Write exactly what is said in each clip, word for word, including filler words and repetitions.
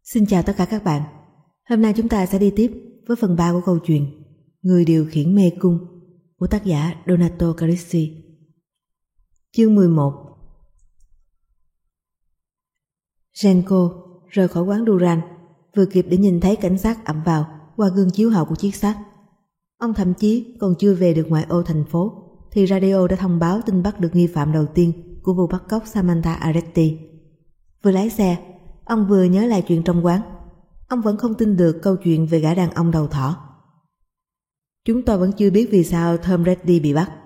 Xin chào tất cả các bạn. Hôm nay chúng ta sẽ đi tiếp với phần ba của câu chuyện Người điều khiển mê cung của tác giả Donato Carrisi. Chương mười một. Genco rời khỏi quán Duran vừa kịp để nhìn thấy cảnh sát ập vào qua gương chiếu hậu của chiếc xác. Ông thậm chí còn chưa về được ngoại ô thành phố thì radio đã thông báo tin bắt được nghi phạm đầu tiên của vụ bắt cóc Samantha Arretti. Vừa lái xe, ông vừa nhớ lại chuyện trong quán. Ông vẫn không tin được câu chuyện về gã đàn ông đầu thỏ. Chúng tôi vẫn chưa biết vì sao Tom Reddy bị bắt.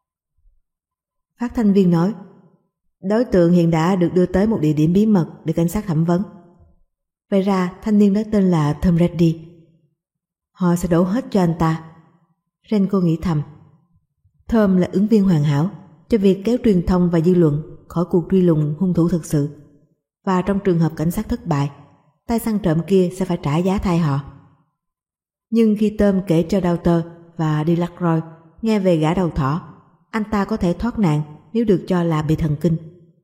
Phát thanh viên nói, đối tượng hiện đã được đưa tới một địa điểm bí mật để cảnh sát thẩm vấn. Vậy ra thanh niên đó tên là Tom Reddy. Họ sẽ đổ hết cho anh ta. Renko nghĩ thầm. Tom là ứng viên hoàn hảo cho việc kéo truyền thông và dư luận khỏi cuộc truy lùng hung thủ thực sự. Và trong trường hợp cảnh sát thất bại, tay săn trộm kia sẽ phải trả giá thay họ. Nhưng khi Tom kể cho Daughter và Delacroix nghe về gã đầu thỏ, anh ta có thể thoát nạn nếu được cho là bị thần kinh.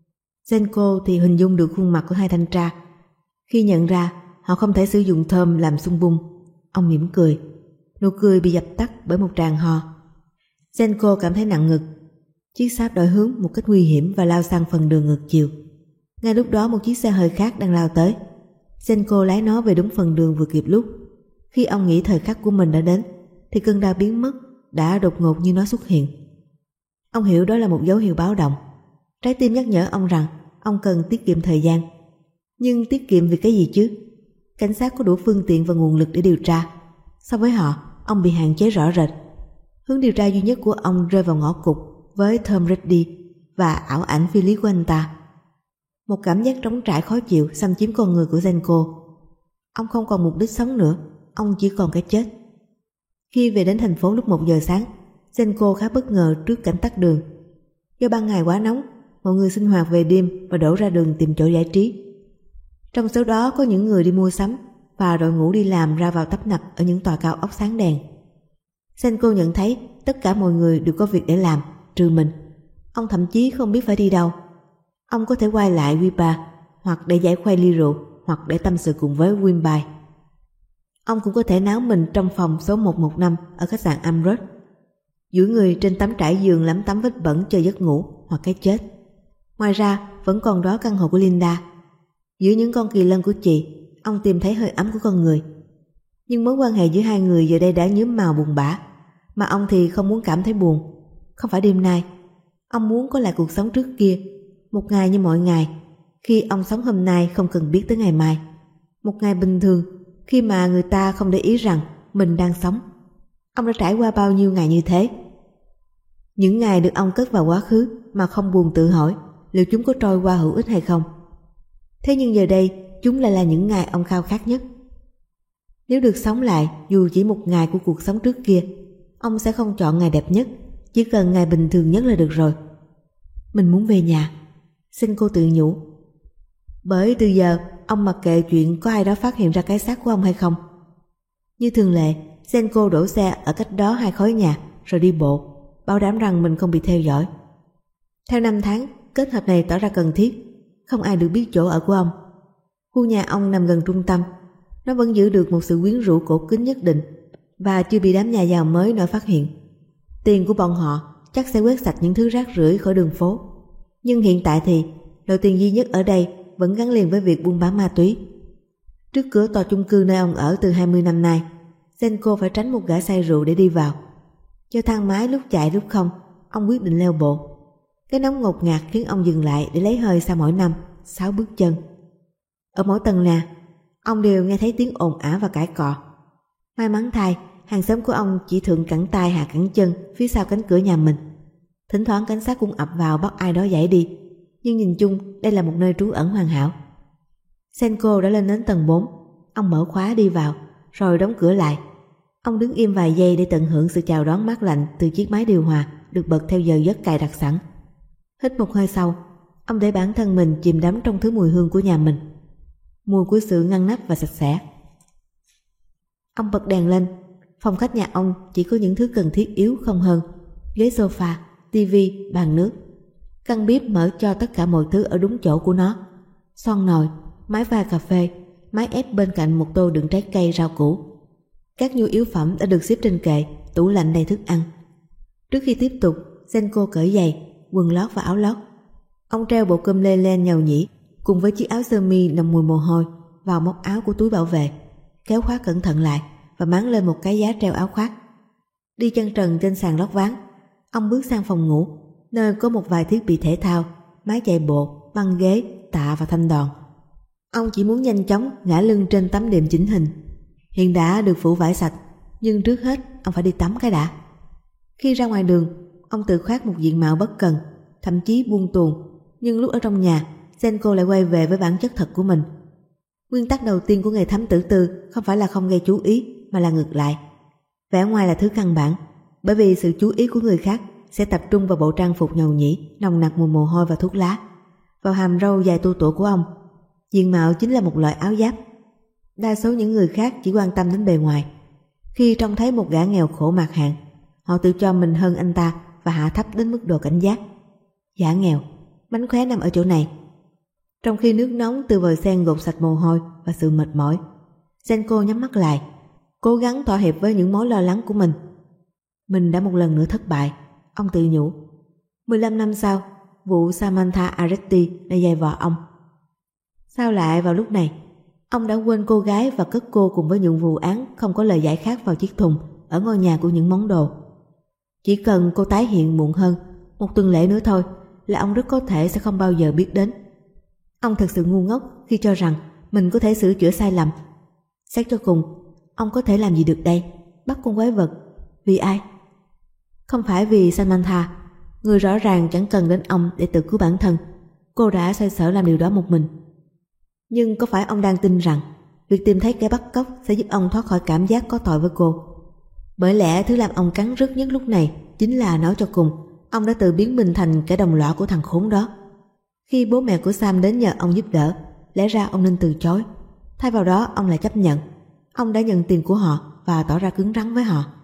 Genco thì hình dung được khuôn mặt của hai thanh tra. Khi nhận ra họ không thể sử dụng Tom làm xung bung, ông mỉm cười. Nụ cười bị dập tắt bởi một tràng ho. Genco cảm thấy nặng ngực. Chiếc Saab đổi hướng một cách nguy hiểm và lao sang phần đường ngược chiều. Ngay lúc đó một chiếc xe hơi khác đang lao tới. Genco lái nó về đúng phần đường vừa kịp lúc. Khi ông nghĩ thời khắc của mình đã đến thì cơn đau biến mất đã đột ngột như nó xuất hiện. Ông hiểu đó là một dấu hiệu báo động. Trái tim nhắc nhở ông rằng ông cần tiết kiệm thời gian. Nhưng tiết kiệm vì cái gì chứ? Cảnh sát có đủ phương tiện và nguồn lực để điều tra. So với họ, ông bị hạn chế rõ rệt. Hướng điều tra duy nhất của ông rơi vào ngõ cụt với Tom Reddy và ảo ảnh phi lý của anh ta. Một cảm giác trống trải khó chịu xâm chiếm con người của Genco. Ông không còn mục đích sống nữa, ông chỉ còn cái chết. Khi về đến thành phố lúc một giờ sáng, Genco khá bất ngờ trước cảnh tắc đường. Do ban ngày quá nóng, mọi người sinh hoạt về đêm và đổ ra đường tìm chỗ giải trí. Trong số đó có những người đi mua sắm và đội ngũ đi làm ra vào tấp nập ở những tòa cao ốc sáng đèn. Genco nhận thấy tất cả mọi người đều có việc để làm, trừ mình. Ông thậm chí không biết phải đi đâu. Ông có thể quay lại Wipa hoặc để giải khuây ly rượu hoặc để tâm sự cùng với Wimby. Ông cũng có thể náo mình trong phòng số một một năm ở khách sạn Amrut, duỗi người trên tấm trải giường lấm tấm vết bẩn chờ giấc ngủ hoặc cái chết. Ngoài ra vẫn còn đó căn hộ của Linda. Giữa những con kỳ lân của chị, ông tìm thấy hơi ấm của con người. Nhưng mối quan hệ giữa hai người giờ đây đã nhuốm màu buồn bã, mà ông thì không muốn cảm thấy buồn. Không phải đêm nay, ông muốn có lại cuộc sống trước kia, một ngày như mọi ngày, khi ông sống hôm nay không cần biết tới ngày mai. Một ngày bình thường, khi mà người ta không để ý rằng mình đang sống. Ông đã trải qua bao nhiêu ngày như thế? Những ngày được ông cất vào quá khứ mà không buồn tự hỏi liệu chúng có trôi qua hữu ích hay không. Thế nhưng giờ đây chúng lại là những ngày ông khao khát nhất. Nếu được sống lại dù chỉ một ngày của cuộc sống trước kia, ông sẽ không chọn ngày đẹp nhất, chỉ cần ngày bình thường nhất là được rồi. Mình muốn về nhà, Genco tự nhủ. Bởi từ giờ ông mặc kệ chuyện có ai đó phát hiện ra cái xác của ông hay không. Như thường lệ, Genco đổ xe ở cách đó hai khối nhà rồi đi bộ, bảo đảm rằng mình không bị theo dõi. Theo năm tháng, kết hợp này tỏ ra cần thiết. Không ai được biết chỗ ở của ông. Khu nhà ông nằm gần trung tâm. Nó vẫn giữ được một sự quyến rũ cổ kính nhất định và chưa bị đám nhà giàu mới nổi phát hiện. Tiền của bọn họ chắc sẽ quét sạch những thứ rác rưởi khỏi đường phố. Nhưng hiện tại thì loại tiền duy nhất ở đây vẫn gắn liền với việc buôn bán ma túy. Trước cửa tòa chung cư nơi ông ở từ hai mươi năm nay, Genco phải tránh một gã say rượu để đi vào. Do thang máy lúc chạy lúc không, ông quyết định leo bộ. Cái nóng ngột ngạt khiến ông dừng lại để lấy hơi sau mỗi năm sáu bước chân. Ở mỗi tầng nhà, ông đều nghe thấy tiếng ồn ào và cãi cọ. May mắn thay, hàng xóm của ông chỉ thượng cẳng tay hạ cẳng chân phía sau cánh cửa nhà mình. Thỉnh thoảng cảnh sát cũng ập vào bắt ai đó giải đi, nhưng nhìn chung đây là một nơi trú ẩn hoàn hảo. Genco đã lên đến tầng bốn. Ông mở khóa đi vào rồi đóng cửa lại. Ông đứng im vài giây để tận hưởng sự chào đón mát lạnh từ chiếc máy điều hòa được bật theo giờ giấc cài đặt sẵn. Hít một hơi sau, ông để bản thân mình chìm đắm trong thứ mùi hương của nhà mình, mùi của sự ngăn nắp và sạch sẽ. Ông bật đèn lên. Phòng khách nhà ông chỉ có những thứ cần thiết yếu không hơn: ghế sofa, tivi, bàn nước. Căn bếp mở cho tất cả mọi thứ ở đúng chỗ của nó: xoong nồi, máy pha cà phê, mái ép bên cạnh một tô đựng trái cây rau củ. Các nhu yếu phẩm đã được xếp trên kệ, tủ lạnh đầy thức ăn. Trước khi tiếp tục, Genco cởi giày, quần lót và áo lót. Ông treo bộ cơm lê len nhàu nhĩ cùng với chiếc áo sơ mi nồng mùi mồ hôi vào móc áo của túi bảo vệ, kéo khóa cẩn thận lại và máng lên một cái giá treo áo khoác. Đi chân trần trên sàn lót ván, ông bước sang phòng ngủ, nơi có một vài thiết bị thể thao, máy chạy bộ, băng ghế, tạ và thanh đòn. Ông chỉ muốn nhanh chóng ngã lưng trên tấm đệm chỉnh hình. Hiện đã được phủ vải sạch, nhưng trước hết ông phải đi tắm cái đã. Khi ra ngoài đường, ông tự khoác một diện mạo bất cần, thậm chí buông tuồng, nhưng lúc ở trong nhà, Genco lại quay về với bản chất thật của mình. Nguyên tắc đầu tiên của nghề thám tử tư không phải là không gây chú ý, mà là ngược lại. Vẻ ngoài là thứ căn bản, bởi vì sự chú ý của người khác sẽ tập trung vào bộ trang phục nhầu nhĩ, nồng nặc mùi mồ hôi và thuốc lá. Vào hàm râu dài tua tủa của ông, diện mạo chính là một loại áo giáp. Đa số những người khác chỉ quan tâm đến bề ngoài. Khi trông thấy một gã nghèo khổ mạt hạn, họ tự cho mình hơn anh ta và hạ thấp đến mức độ cảnh giác. Gã nghèo, mánh khóe nằm ở chỗ này. Trong khi nước nóng từ vòi sen gột sạch mồ hôi và sự mệt mỏi, Genco nhắm mắt lại, cố gắng thỏa hiệp với những mối lo lắng của mình. Mình đã một lần nữa thất bại, ông tự nhủ. mười lăm năm sau, vụ Samantha Arretti đã dày vò ông. Sao lại vào lúc này, ông đã quên cô gái và cất cô cùng với những vụ án không có lời giải khác vào chiếc thùng ở ngôi nhà của những món đồ. Chỉ cần cô tái hiện muộn hơn một tuần lễ nữa thôi là ông rất có thể sẽ không bao giờ biết đến. Ông thật sự ngu ngốc khi cho rằng mình có thể sửa chữa sai lầm. Xét cho cùng, ông có thể làm gì được đây? Bắt con quái vật. Vì ai? Không phải vì Samantha, người rõ ràng chẳng cần đến ông để tự cứu bản thân. Cô đã xoay sở làm điều đó một mình. Nhưng có phải ông đang tin rằng việc tìm thấy kẻ bắt cóc sẽ giúp ông thoát khỏi cảm giác có tội với cô? Bởi lẽ thứ làm ông cắn rứt nhất lúc này chính là nói cho cùng, ông đã tự biến mình thành kẻ đồng lõa của thằng khốn đó. Khi bố mẹ của Sam đến nhờ ông giúp đỡ, lẽ ra ông nên từ chối. Thay vào đó ông lại chấp nhận. Ông đã nhận tiền của họ và tỏ ra cứng rắn với họ.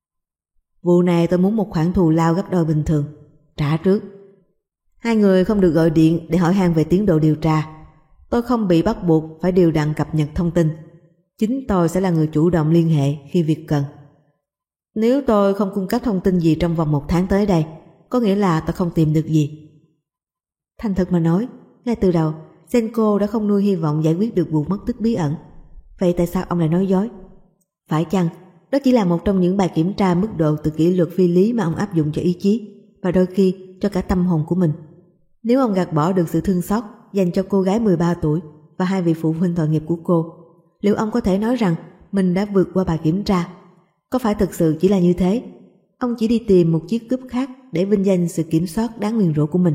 Vụ này tôi muốn một khoản thù lao gấp đôi bình thường. Trả trước. Hai người không được gọi điện để hỏi han về tiến độ điều tra. Tôi không bị bắt buộc phải đều đặn cập nhật thông tin. Chính tôi sẽ là người chủ động liên hệ khi việc cần. Nếu tôi không cung cấp thông tin gì trong vòng một tháng tới đây, có nghĩa là tôi không tìm được gì. Thành thật mà nói, ngay từ đầu, Genco đã không nuôi hy vọng giải quyết được vụ mất tích bí ẩn. Vậy tại sao ông lại nói dối? Phải chăng đó chỉ là một trong những bài kiểm tra mức độ từ kỷ luật phi lý mà ông áp dụng cho ý chí và đôi khi cho cả tâm hồn của mình? Nếu ông gạt bỏ được sự thương xót dành cho cô gái mười ba tuổi và hai vị phụ huynh tội nghiệp của cô, liệu ông có thể nói rằng mình đã vượt qua bài kiểm tra? Có phải thực sự chỉ là như thế? Ông chỉ đi tìm một chiếc cúp khác để vinh danh sự kiểm soát đáng nguyền rủa của mình.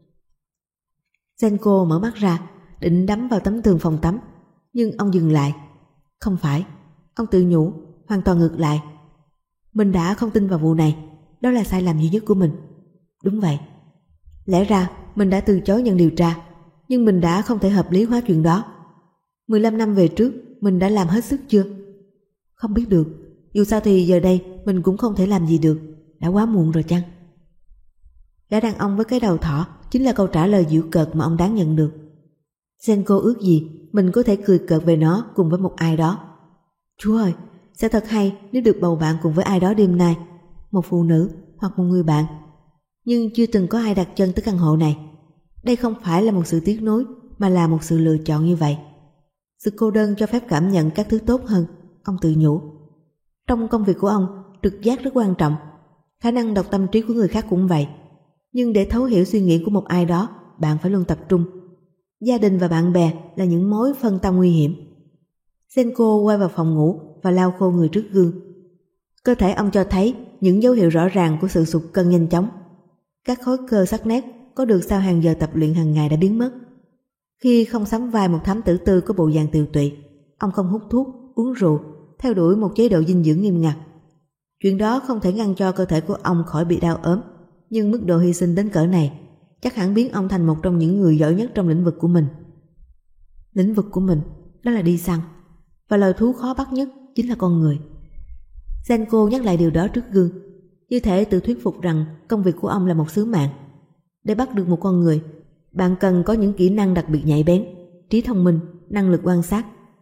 Genco mở mắt ra, định đấm vào tấm tường phòng tắm, nhưng ông dừng lại. Không phải, ông tự nhủ, hoàn toàn ngược lại. Mình đã không tin vào vụ này, đó là sai lầm duy nhất của mình. Đúng vậy. Lẽ ra mình đã từ chối nhận điều tra, nhưng mình đã không thể hợp lý hóa chuyện đó. mười lăm năm về trước, mình đã làm hết sức chưa? Không biết được, dù sao thì giờ đây mình cũng không thể làm gì được, đã quá muộn rồi chăng? Gã đàn ông với cái đầu thỏ chính là câu trả lời giễu cợt mà ông đáng nhận được. Genco ước gì mình có thể cười cợt về nó cùng với một ai đó. Chúa ơi, sẽ thật hay nếu được bầu bạn cùng với ai đó đêm nay, một phụ nữ hoặc một người bạn. Nhưng chưa từng có ai đặt chân tới căn hộ này. Đây không phải là một sự tiếc nuối, mà là một sự lựa chọn như vậy. Sự cô đơn cho phép cảm nhận các thứ tốt hơn, ông tự nhủ. Trong công việc của ông, trực giác rất quan trọng. Khả năng đọc tâm trí của người khác cũng vậy. Nhưng để thấu hiểu suy nghĩ của một ai đó, bạn phải luôn tập trung. Gia đình và bạn bè là những mối phân tâm nguy hiểm. Genco quay vào phòng ngủ và lau khô người trước gương. Cơ thể ông cho thấy những dấu hiệu rõ ràng của sự sụt cân nhanh chóng. Các khối cơ sắc nét có được sau hàng giờ tập luyện hàng ngày đã biến mất. Khi không sắm vai một thám tử tư có bộ dạng tiều tụy, ông không hút thuốc, uống rượu, theo đuổi một chế độ dinh dưỡng nghiêm ngặt. Chuyện đó không thể ngăn cho cơ thể của ông khỏi bị đau ốm, nhưng mức độ hy sinh đến cỡ này chắc hẳn biến ông thành một trong những người giỏi nhất trong lĩnh vực của mình. Lĩnh vực của mình đó là đi săn, và loài thú khó bắt nhất chính là con người. Genco nhắc lại điều đó trước gương, như thể tự thuyết phục rằng công việc của ông là một sứ mạng. Để bắt được một con người, bạn cần có những kỹ năng đặc biệt nhạy bén, trí thông minh, năng lực quan sát,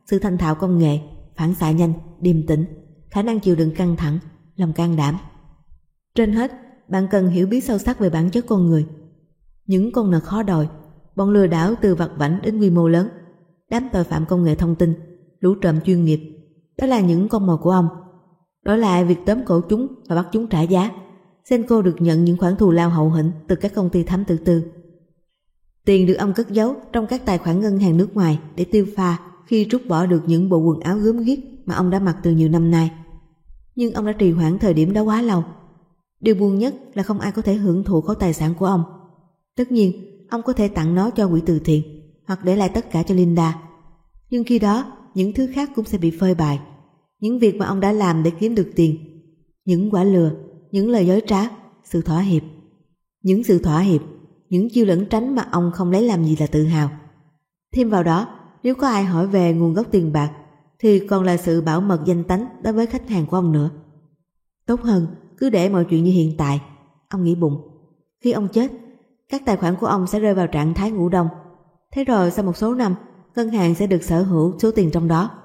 sự thành thạo công nghệ, phản xạ nhanh, điềm tĩnh, khả năng chịu đựng căng thẳng, lòng can đảm. Trên hết, bạn cần hiểu biết sâu sắc về bản chất con người. Những con nợ khó đòi, bọn lừa đảo từ vặt vãnh đến quy mô lớn, đám tội phạm công nghệ thông tin, lũ trộm chuyên nghiệp, đó là những con mồi của ông. Đổi lại việc tóm cổ chúng và bắt chúng trả giá, Genco được nhận những khoản thù lao hậu hĩnh từ các công ty thám tử tư. Tiền được ông cất giấu trong các tài khoản ngân hàng nước ngoài để tiêu pha khi rút bỏ được những bộ quần áo gớm ghiếc mà ông đã mặc từ nhiều năm nay. Nhưng ông đã trì hoãn thời điểm đó quá lâu. Điều buồn nhất là không ai có thể hưởng thụ khối tài sản của ông. Tất nhiên, ông có thể tặng nó cho quỹ từ thiện hoặc để lại tất cả cho Linda. Nhưng khi đó, những thứ khác cũng sẽ bị phơi bày. Những việc mà ông đã làm để kiếm được tiền, những quả lừa, những lời dối trá, sự thỏa hiệp. Những sự thỏa hiệp, những chiêu lẩn tránh mà ông không lấy làm gì là tự hào. Thêm vào đó, nếu có ai hỏi về nguồn gốc tiền bạc thì còn là sự bảo mật danh tánh đối với khách hàng của ông nữa. Tốt hơn, cứ để mọi chuyện như hiện tại, ông nghĩ bụng. Khi ông chết, các tài khoản của ông sẽ rơi vào trạng thái ngủ đông. Thế rồi sau một số năm, ngân hàng sẽ được sở hữu số tiền trong đó.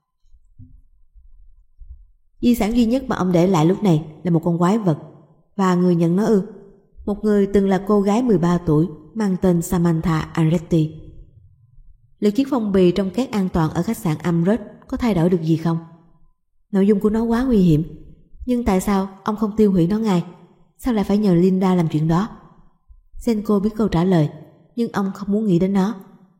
Di sản duy nhất mà ông để lại lúc này là một con quái vật. Và người nhận nó ư? Một người từng là cô gái mười ba tuổi mang tên Samantha Andretti. Liệu chiếc phong bì trong két an toàn ở khách sạn Amherst có thay đổi được gì không? Nội dung của nó quá nguy hiểm. Nhưng tại sao ông không tiêu hủy nó ngay? Sao lại phải nhờ Linda làm chuyện đó? Genco biết câu trả lời, nhưng ông không muốn nghĩ đến nó.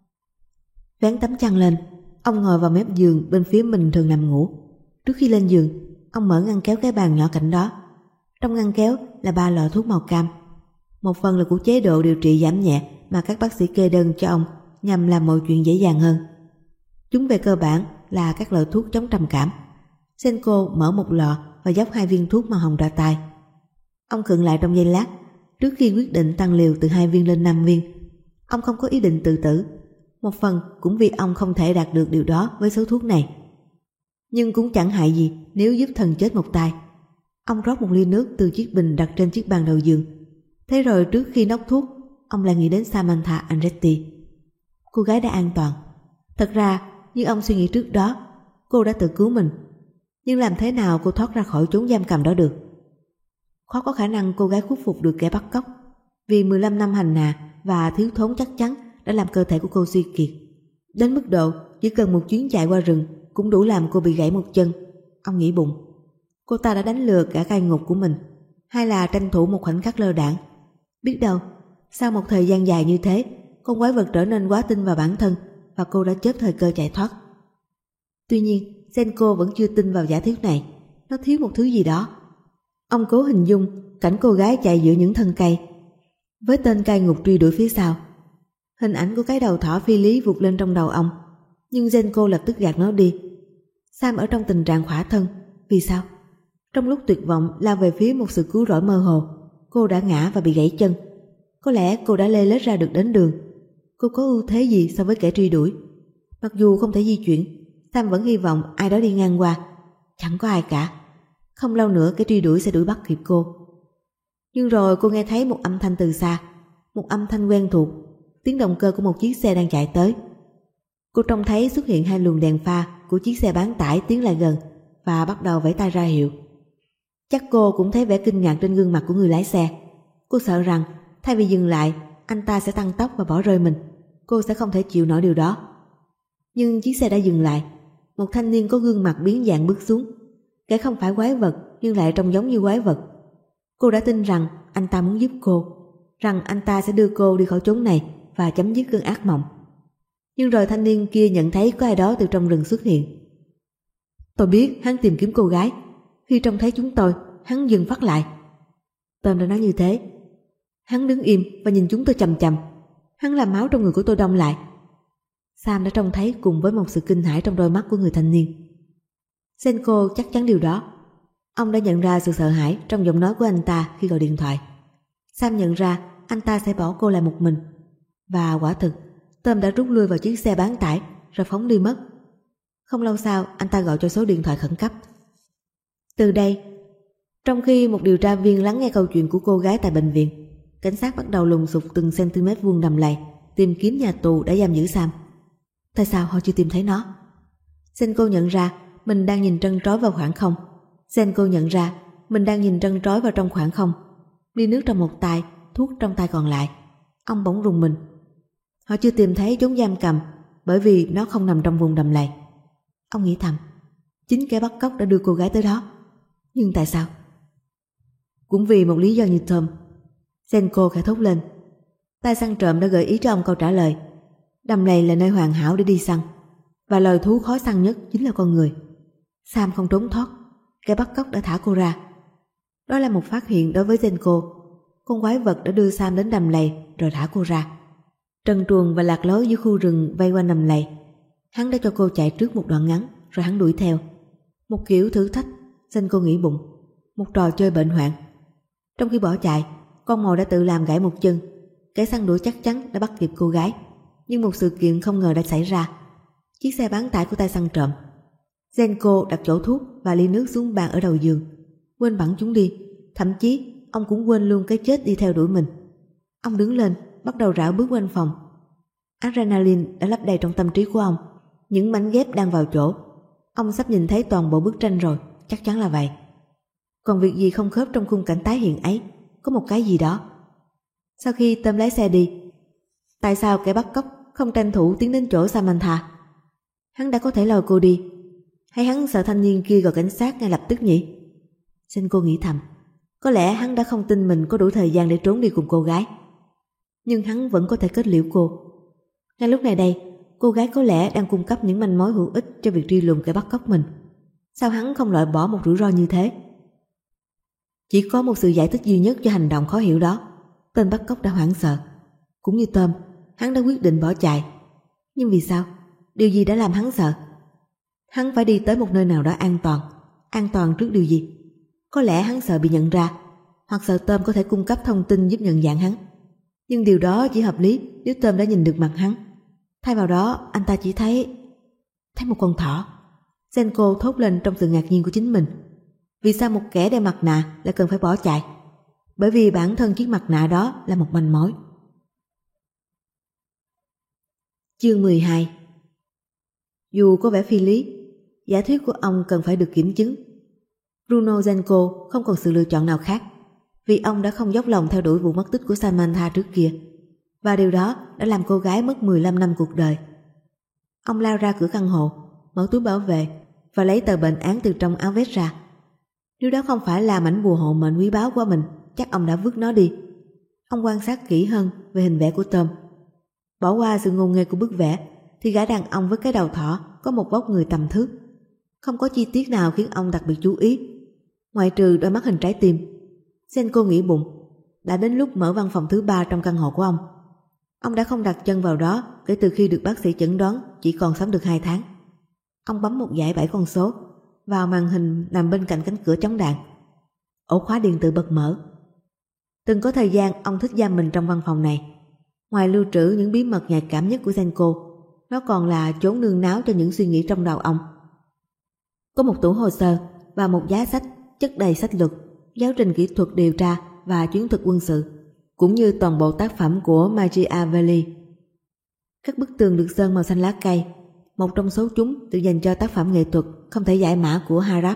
Vén tấm chăn lên, ông ngồi vào mép giường bên phía mình thường nằm ngủ. Trước khi lên giường, ông mở ngăn kéo cái bàn nhỏ cạnh đó. Trong ngăn kéo là ba lọ thuốc màu cam. Một phần là của chế độ điều trị giảm nhẹ mà các bác sĩ kê đơn cho ông nhằm làm mọi chuyện dễ dàng hơn. Chúng về cơ bản là các loại thuốc chống trầm cảm. Genco mở một lọ và dốc hai viên thuốc màu hồng ra tay. Ông khựng lại trong giây lát trước khi quyết định tăng liều từ hai viên lên năm viên. Ông không có ý định tự tử, một phần cũng vì ông không thể đạt được điều đó với số thuốc này. Nhưng cũng chẳng hại gì nếu giúp thần chết một tay. Ông rót một ly nước từ chiếc bình đặt trên chiếc bàn đầu giường. Thế rồi trước khi nốc thuốc, ông lại nghĩ đến Samantha Andretti. Cô gái đã an toàn. Thật ra, như ông suy nghĩ trước đó, cô đã tự cứu mình. Nhưng làm thế nào cô thoát ra khỏi chốn giam cầm đó được? Khó có khả năng cô gái khuất phục được kẻ bắt cóc, vì mười lăm năm hành hạ và thiếu thốn chắc chắn đã làm cơ thể của cô suy kiệt. Đến mức độ chỉ cần một chuyến chạy qua rừng cũng đủ làm cô bị gãy một chân. Ông nghĩ bụng, cô ta đã đánh lừa cả cai ngục của mình, hay là tranh thủ một khoảnh khắc lơ đãng. Biết đâu, sau một thời gian dài như thế, con quái vật trở nên quá tin vào bản thân và cô đã chớp thời cơ chạy thoát. Tuy nhiên, Genco vẫn chưa tin vào giả thuyết này. Nó thiếu một thứ gì đó. Ông cố hình dung cảnh cô gái chạy giữa những thân cây, với tên cai ngục truy đuổi phía sau. Hình ảnh của cái đầu thỏ phi lý vụt lên trong đầu ông, nhưng Genco lập tức gạt nó đi. Sam ở trong tình trạng khỏa thân. Vì sao? Trong lúc tuyệt vọng lao về phía một sự cứu rỗi mơ hồ, cô đã ngã và bị gãy chân. Có lẽ cô đã lê lết ra được đến đường. Cô có ưu thế gì so với kẻ truy đuổi? Mặc dù không thể di chuyển, Sam vẫn hy vọng ai đó đi ngang qua. Chẳng có ai cả. Không lâu nữa kẻ truy đuổi sẽ đuổi bắt kịp cô. Nhưng rồi cô nghe thấy một âm thanh từ xa, một âm thanh quen thuộc, tiếng động cơ của một chiếc xe đang chạy tới. Cô trông thấy xuất hiện hai luồng đèn pha của chiếc xe bán tải tiến lại gần và bắt đầu vẫy tay ra hiệu. Chắc cô cũng thấy vẻ kinh ngạc trên gương mặt của người lái xe. Cô sợ rằng thay vì dừng lại, anh ta sẽ tăng tốc và bỏ rơi mình. Cô sẽ không thể chịu nổi điều đó. Nhưng chiếc xe đã dừng lại. Một thanh niên có gương mặt biến dạng bước xuống. Kẻ không phải quái vật nhưng lại trông giống như quái vật. Cô đã tin rằng anh ta muốn giúp cô, rằng anh ta sẽ đưa cô đi khỏi chốn này và chấm dứt cơn ác mộng. Nhưng rồi thanh niên kia nhận thấy có ai đó từ trong rừng xuất hiện. Tôi biết hắn tìm kiếm cô gái. Khi trông thấy chúng tôi, hắn dừng phát lại. Tom đã nói như thế. Hắn đứng im và nhìn chúng tôi chằm chằm. Hắn làm máu trong người của tôi đông lại. Sam đã trông thấy cùng với một sự kinh hãi trong đôi mắt của người thanh niên. Genco chắc chắn điều đó. Ông đã nhận ra sự sợ hãi trong giọng nói của anh ta khi gọi điện thoại. Sam nhận ra anh ta sẽ bỏ cô lại một mình. Và quả thực, Tom đã rút lui vào chiếc xe bán tải rồi phóng đi mất. Không lâu sau, anh ta gọi cho số điện thoại khẩn cấp. Từ đây, trong khi một điều tra viên lắng nghe câu chuyện của cô gái tại bệnh viện, cảnh sát bắt đầu lùng sục từng cm vuông đầm lầy tìm kiếm nhà tù đã giam giữ Sam. Tại sao họ chưa tìm thấy nó? Senko nhận ra mình đang nhìn trân trối vào khoảng không. Senko nhận ra mình đang nhìn trân trối vào trong khoảng không. Ly nước trong một tay, thuốc trong tay còn lại. Ông bỗng rùng mình. Họ chưa tìm thấy chốn giam cầm bởi vì nó không nằm trong vùng đầm lầy. Ông nghĩ thầm, chính kẻ bắt cóc đã đưa cô gái tới đó. Nhưng tại sao? Cũng vì một lý do như Tom. Senko khẽ thốt lên. Tay săn trộm đã gợi ý cho ông câu trả lời. Đầm lầy là nơi hoàn hảo để đi săn, và loài thú khó săn nhất chính là con người. Sam không trốn thoát, kẻ bắt cóc đã thả cô ra. Đó là một phát hiện đối với Senko. Con quái vật đã đưa Sam đến đầm lầy rồi thả cô ra. Trần truồng và lạc lối dưới khu rừng vây quanh đầm lầy. Hắn đã cho cô chạy trước một đoạn ngắn, rồi hắn đuổi theo. Một kiểu thử thách, Senko nghĩ bụng. Một trò chơi bệnh hoạn. Trong khi bỏ chạy, con mồi đã tự làm gãy một chân. Kẻ săn đuổi chắc chắn đã bắt kịp cô gái. Nhưng một sự kiện không ngờ đã xảy ra. Chiếc xe bán tải của tay săn trộm. Senko đặt chỗ thuốc và ly nước xuống bàn ở đầu giường, quên bẵng chúng đi. Thậm chí ông cũng quên luôn cái chết đi theo đuổi mình. Ông đứng lên, bắt đầu rảo bước quanh phòng. Adrenaline đã lấp đầy trong tâm trí của ông. Những mảnh ghép đang vào chỗ. Ông sắp nhìn thấy toàn bộ bức tranh rồi, chắc chắn là vậy. Còn việc gì không khớp trong khung cảnh tái hiện ấy? Có một cái gì đó. Sau khi Tom lái xe đi, tại sao kẻ bắt cóc không tranh thủ tiến đến chỗ Samantha? Hắn đã có thể lôi cô đi, hay hắn sợ thanh niên kia gọi cảnh sát ngay lập tức nhỉ? Senko nghĩ thầm. Có lẽ hắn đã không tin mình có đủ thời gian để trốn đi cùng cô gái. Nhưng hắn vẫn có thể kết liễu cô. Ngay lúc này đây, cô gái có lẽ đang cung cấp những manh mối hữu ích cho việc truy lùng kẻ bắt cóc mình. Sao hắn không loại bỏ một rủi ro như thế? Chỉ có một sự giải thích duy nhất cho hành động khó hiểu đó. Tên bắt cóc đã hoảng sợ. Cũng như Tom, hắn đã quyết định bỏ chạy. Nhưng vì sao? Điều gì đã làm hắn sợ? Hắn phải đi tới một nơi nào đó an toàn. An toàn trước điều gì? Có lẽ hắn sợ bị nhận ra, hoặc sợ Tom có thể cung cấp thông tin giúp nhận dạng hắn. Nhưng điều đó chỉ hợp lý nếu Tom đã nhìn được mặt hắn. Thay vào đó, anh ta chỉ thấy thấy một con thỏ. Senko thốt lên trong sự ngạc nhiên của chính mình. Vì sao một kẻ đeo mặt nạ lại cần phải bỏ chạy? Bởi vì bản thân chiếc mặt nạ đó là một manh mối. Chương mười hai. Dù có vẻ phi lý, giả thuyết của ông cần phải được kiểm chứng. Bruno Senko không còn sự lựa chọn nào khác, vì ông đã không dốc lòng theo đuổi vụ mất tích của Samantha trước kia, và điều đó đã làm cô gái mất mười lăm năm cuộc đời. Ông lao ra cửa căn hộ, mở túi bảo vệ và lấy tờ bệnh án từ trong áo vest ra. Nếu đó không phải là mảnh bùa hộ mệnh quý báu của mình, chắc ông đã vứt nó đi. Ông quan sát kỹ hơn về hình vẽ của Tom. Bỏ qua sự ngô nghê của bức vẽ, thì gã đàn ông với cái đầu thỏ có một vóc người tầm thước. Không có chi tiết nào khiến ông đặc biệt chú ý, ngoại trừ đôi mắt hình trái tim. Senko nghĩ bụng, đã đến lúc mở văn phòng thứ ba trong căn hộ của ông. Ông đã không đặt chân vào đó kể từ khi được bác sĩ chẩn đoán chỉ còn sống được hai tháng. Ông bấm một dãy bảy con số vào màn hình nằm bên cạnh cánh cửa chống đạn. Ổ khóa điện tử bật mở. Từng có thời gian ông thích giam mình trong văn phòng này. Ngoài lưu trữ những bí mật nhạy cảm nhất của Senko, nó còn là chốn nương náu cho những suy nghĩ trong đầu ông. Có một tủ hồ sơ và một giá sách chất đầy sách luật, giáo trình kỹ thuật điều tra và chiến thuật quân sự, cũng như toàn bộ tác phẩm của Machiavelli. Các bức tường được sơn màu xanh lá cây, một trong số chúng được dành cho tác phẩm nghệ thuật không thể giải mã của Harap.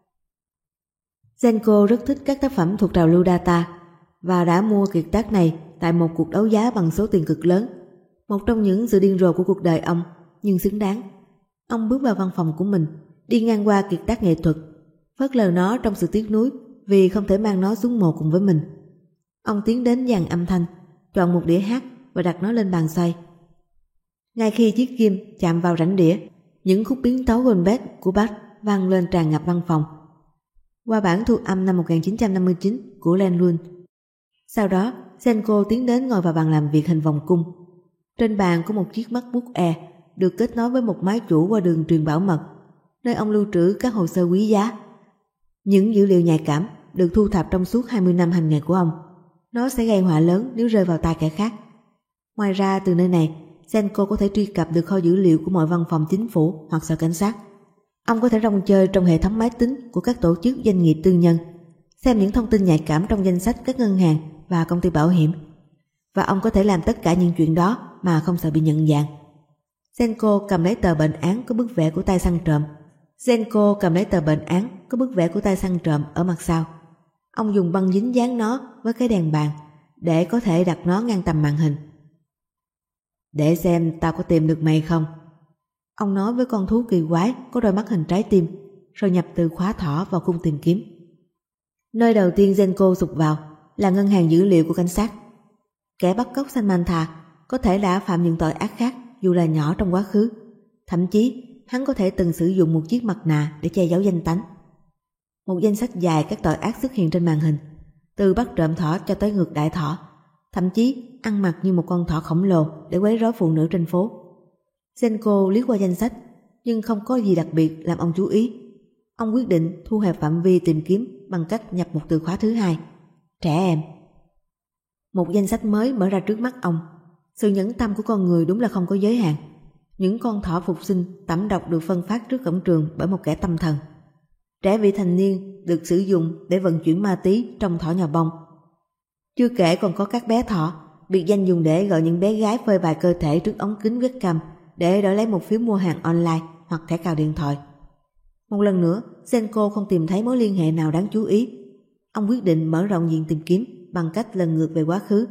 Senko rất thích các tác phẩm thuộc trào lưu data và đã mua kiệt tác này tại một cuộc đấu giá bằng số tiền cực lớn, một trong những sự điên rồ của cuộc đời ông, nhưng xứng đáng. Ông bước vào văn phòng của mình, đi ngang qua kiệt tác nghệ thuật, phớt lờ nó trong sự tiếc nuối vì không thể mang nó xuống mồ cùng với mình. Ông tiến đến dàn âm thanh, chọn một đĩa hát và đặt nó lên bàn xoay. Ngay khi chiếc kim chạm vào rãnh đĩa, những khúc biến tấu Goldberg của Bach vang lên tràn ngập văn phòng, qua bản thu âm năm một nghìn chín trăm năm mươi chín của Len Lund. Sau đó, Senko tiến đến ngồi vào bàn làm việc hình vòng cung. Trên bàn có một chiếc MacBook Air được kết nối với một máy chủ qua đường truyền bảo mật, nơi ông lưu trữ các hồ sơ quý giá. Những dữ liệu nhạy cảm được thu thập trong suốt hai mươi năm hành nghề của ông. Nó sẽ gây họa lớn nếu rơi vào tay kẻ khác. Ngoài ra, từ nơi này, Senko có thể truy cập được kho dữ liệu của mọi văn phòng chính phủ hoặc sở cảnh sát. Ông có thể rong chơi trong hệ thống máy tính của các tổ chức doanh nghiệp tư nhân, xem những thông tin nhạy cảm trong danh sách các ngân hàng và công ty bảo hiểm. Và ông có thể làm tất cả những chuyện đó mà không sợ bị nhận dạng. Zenko cầm lấy tờ bệnh án có bức vẽ của tay săn trộm. Zenko cầm lấy tờ bệnh án có bức vẽ của tay săn trộm ở mặt sau. Ông dùng băng dính dán nó với cái đèn bàn để có thể đặt nó ngang tầm màn hình. Để xem tao có tìm được mày không. Ông nói với con thú kỳ quái có đôi mắt hình trái tim, rồi nhập từ khóa thỏ vào khung tìm kiếm. Nơi đầu tiên Zenko sụp vào là ngân hàng dữ liệu của cảnh sát. Kẻ bắt cóc Samantha có thể đã phạm những tội ác khác dù là nhỏ trong quá khứ. Thậm chí hắn có thể từng sử dụng một chiếc mặt nạ để che giấu danh tánh. Một danh sách dài các tội ác xuất hiện trên màn hình, từ bắt trộm thỏ cho tới ngược đại thỏ, thậm chí ăn mặc như một con thỏ khổng lồ để quấy rối phụ nữ trên phố. Zenko liếc qua danh sách nhưng không có gì đặc biệt làm ông chú ý. Ông quyết định thu hẹp phạm vi tìm kiếm bằng cách nhập một từ khóa thứ hai: trẻ em. Một danh sách mới mở ra trước mắt ông. Sự nhẫn tâm của con người đúng là không có giới hạn. Những con thỏ phục sinh tẩm độc được phân phát trước cổng trường bởi một kẻ tâm thần. Trẻ vị thành niên được sử dụng để vận chuyển ma túy trong thỏ nhò bông. Chưa kể còn có các bé thỏ, biệt danh dùng để gọi những bé gái phơi bày cơ thể trước ống kính webcam để đổi lấy một phiếu mua hàng online hoặc thẻ cào điện thoại. Một lần nữa, Zenko không tìm thấy mối liên hệ nào đáng chú ý. Ông quyết định mở rộng diện tìm kiếm bằng cách lần ngược về quá khứ.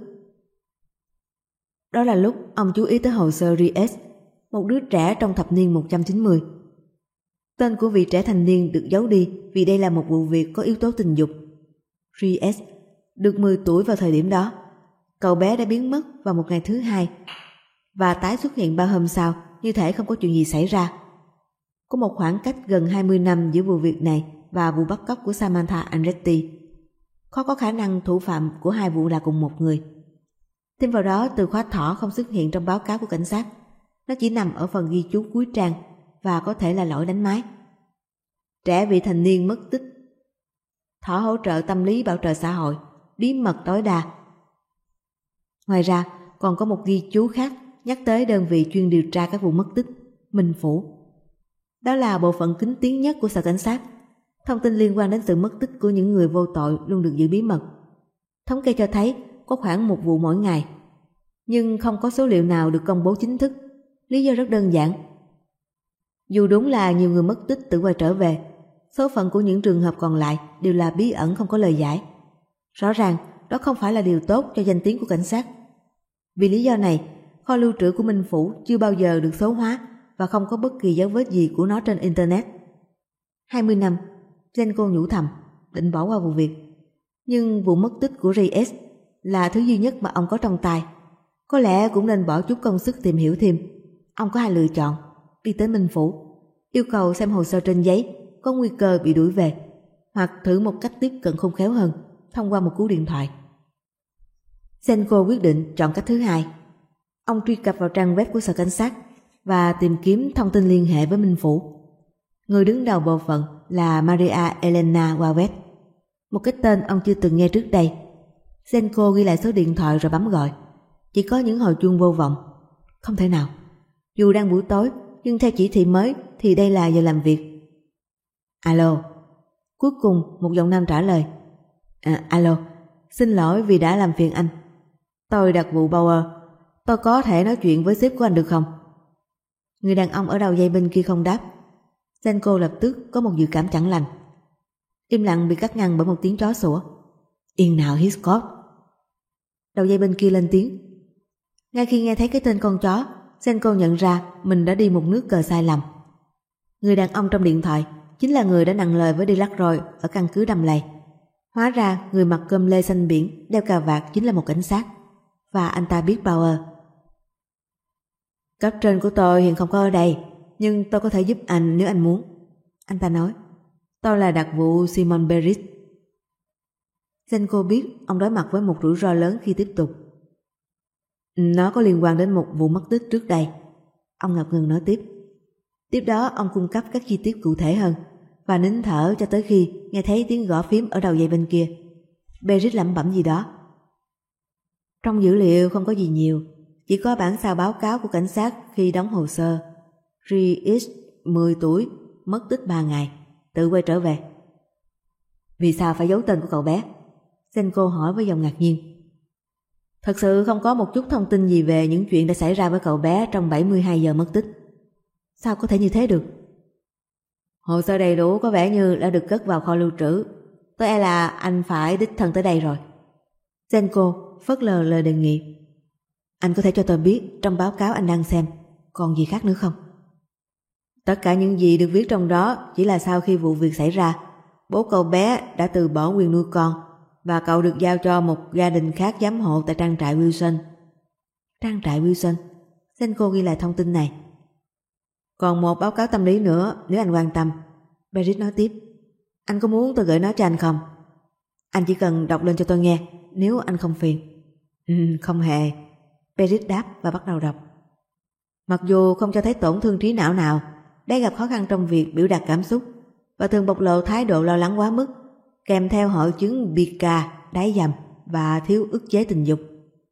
Đó là lúc ông chú ý tới hồ sơ Reyes, một đứa trẻ trong thập niên một trăm chín mươi. Tên của vị trẻ thành niên được giấu đi vì đây là một vụ việc có yếu tố tình dục. Reyes được mười tuổi vào thời điểm đó. Cậu bé đã biến mất vào một ngày thứ hai và tái xuất hiện ba hôm sau như thể không có chuyện gì xảy ra. Có một khoảng cách gần hai mươi năm giữa vụ việc này và vụ bắt cóc của Samantha Andretti. Khó có khả năng thủ phạm của hai vụ là cùng một người. Thêm vào đó, từ khóa thỏ không xuất hiện trong báo cáo của cảnh sát. Nó chỉ nằm ở phần ghi chú cuối trang và có thể là lỗi đánh máy. Trẻ vị thành niên mất tích. Thỏ hỗ trợ tâm lý bảo trợ xã hội, bí mật tối đa. Ngoài ra, còn có một ghi chú khác nhắc tới đơn vị chuyên điều tra các vụ mất tích, Minh Phủ. Đó là bộ phận kín tiếng nhất của sở cảnh sát. Thông tin liên quan đến sự mất tích của những người vô tội luôn được giữ bí mật. Thống kê cho thấy có khoảng một vụ mỗi ngày, nhưng không có số liệu nào được công bố chính thức. Lý do rất đơn giản. Dù đúng là nhiều người mất tích tự quay trở về, số phận của những trường hợp còn lại đều là bí ẩn không có lời giải. Rõ ràng đó không phải là điều tốt cho danh tiếng của cảnh sát. Vì lý do này, kho lưu trữ của Minh Phủ chưa bao giờ được số hóa và không có bất kỳ dấu vết gì của nó trên Internet. hai mươi năm, Zenko nhủ thầm, định bỏ qua vụ việc. Nhưng vụ mất tích của Reyes là thứ duy nhất mà ông có trong tay. Có lẽ cũng nên bỏ chút công sức tìm hiểu thêm. Ông có hai lựa chọn: đi tới Minh Phủ, yêu cầu xem hồ sơ trên giấy có nguy cơ bị đuổi về, hoặc thử một cách tiếp cận khôn khéo hơn thông qua một cú điện thoại. Zenko quyết định chọn cách thứ hai. Ông truy cập vào trang web của sở cảnh sát và tìm kiếm thông tin liên hệ với Minh Phủ. Người đứng đầu bộ phận là Maria Elena Wavet, một cái tên ông chưa từng nghe trước đây. Zenko ghi lại số điện thoại rồi bấm gọi. Chỉ có những hồi chuông vô vọng. Không thể nào. Dù đang buổi tối, nhưng theo chỉ thị mới thì đây là giờ làm việc. Alo. Cuối cùng một giọng nam trả lời. À, alo, xin lỗi vì đã làm phiền anh. Tôi đặc vụ Bauer. Tôi có thể nói chuyện với sếp của anh được không? Người đàn ông ở đầu dây bên kia không đáp. Zenko lập tức có một dự cảm chẳng lành. Im lặng bị cắt ngang bởi một tiếng chó sủa. Yên nào Hitchcock. Đầu dây bên kia lên tiếng. Ngay khi nghe thấy cái tên con chó, Zenko nhận ra mình đã đi một nước cờ sai lầm. Người đàn ông trong điện thoại chính là người đã nặng lời với Delacroix ở căn cứ Đầm Lầy. Hóa ra người mặc cơm lê xanh biển, đeo cà vạt chính là một cảnh sát. Và anh ta biết Bauer. Cấp trên của tôi hiện không có ở đây, nhưng tôi có thể giúp anh nếu anh muốn. Anh ta nói. Tôi là đặc vụ Simon Beris. Zenko biết ông đối mặt với một rủi ro lớn khi tiếp tục. Nó có liên quan đến một vụ mất tích trước đây. Ông ngập ngừng nói tiếp. Tiếp đó ông cung cấp các chi tiết cụ thể hơn và nín thở cho tới khi nghe thấy tiếng gõ phím ở đầu dây bên kia. Beris lẩm bẩm gì đó. Trong dữ liệu không có gì nhiều, chỉ có bản sao báo cáo của cảnh sát khi đóng hồ sơ. Reyes, mười tuổi, mất tích ba ngày, tự quay trở về. Vì sao phải giấu tên của cậu bé? Zenko hỏi với giọng ngạc nhiên. Thật sự không có một chút thông tin gì về những chuyện đã xảy ra với cậu bé trong bảy mươi hai giờ mất tích. Sao có thể như thế được? Hồ sơ đầy đủ có vẻ như đã được cất vào kho lưu trữ. Tôi e là anh phải đích thân tới đây rồi. Zenko phớt lờ lời đề nghị. Anh có thể cho tôi biết trong báo cáo anh đang xem còn gì khác nữa không? Tất cả những gì được viết trong đó chỉ là sau khi vụ việc xảy ra, bố cậu bé đã từ bỏ quyền nuôi con và cậu được giao cho một gia đình khác giám hộ tại trang trại Wilson. Trang trại Wilson? Zenko ghi lại thông tin này. Còn một báo cáo tâm lý nữa nếu anh quan tâm. Berit nói tiếp. Anh có muốn tôi gửi nó cho anh không? Anh chỉ cần đọc lên cho tôi nghe nếu anh không phiền. Ừ, không hề. Berit đáp và bắt đầu đọc. Mặc dù không cho thấy tổn thương trí não nào, bé gặp khó khăn trong việc biểu đạt cảm xúc và thường bộc lộ thái độ lo lắng quá mức, kèm theo hội chứng Pica, đái dầm và thiếu ức chế tình dục.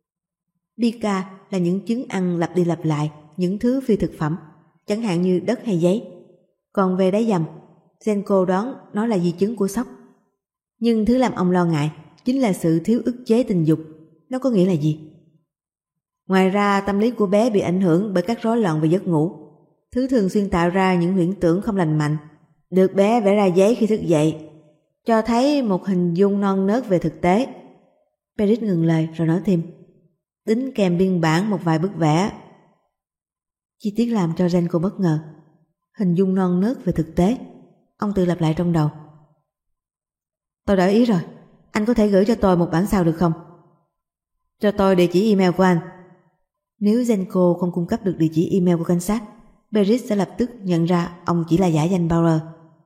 Pica là những chứng ăn lặp đi lặp lại những thứ phi thực phẩm, chẳng hạn như đất hay giấy. Còn về đái dầm, Zenko đoán nó là di chứng của sốc. Nhưng thứ làm ông lo ngại chính là sự thiếu ức chế tình dục. Nó có nghĩa là gì? Ngoài ra, tâm lý của bé bị ảnh hưởng bởi các rối loạn về giấc ngủ, thứ thường xuyên tạo ra những huyễn tưởng không lành mạnh, được bé vẽ ra giấy khi thức dậy, cho thấy một hình dung non nớt về thực tế. Berit ngừng lời rồi nói thêm, đính kèm biên bản một vài bức vẽ. Chi tiết làm cho Zenko bất ngờ. Hình dung non nớt về thực tế. Ông tự lặp lại trong đầu. Tôi đã ý rồi, anh có thể gửi cho tôi một bản sao được không? Cho tôi địa chỉ email của anh. Nếu Zenko không cung cấp được địa chỉ email của cảnh sát, Berit sẽ lập tức nhận ra ông chỉ là giả danh Bauer.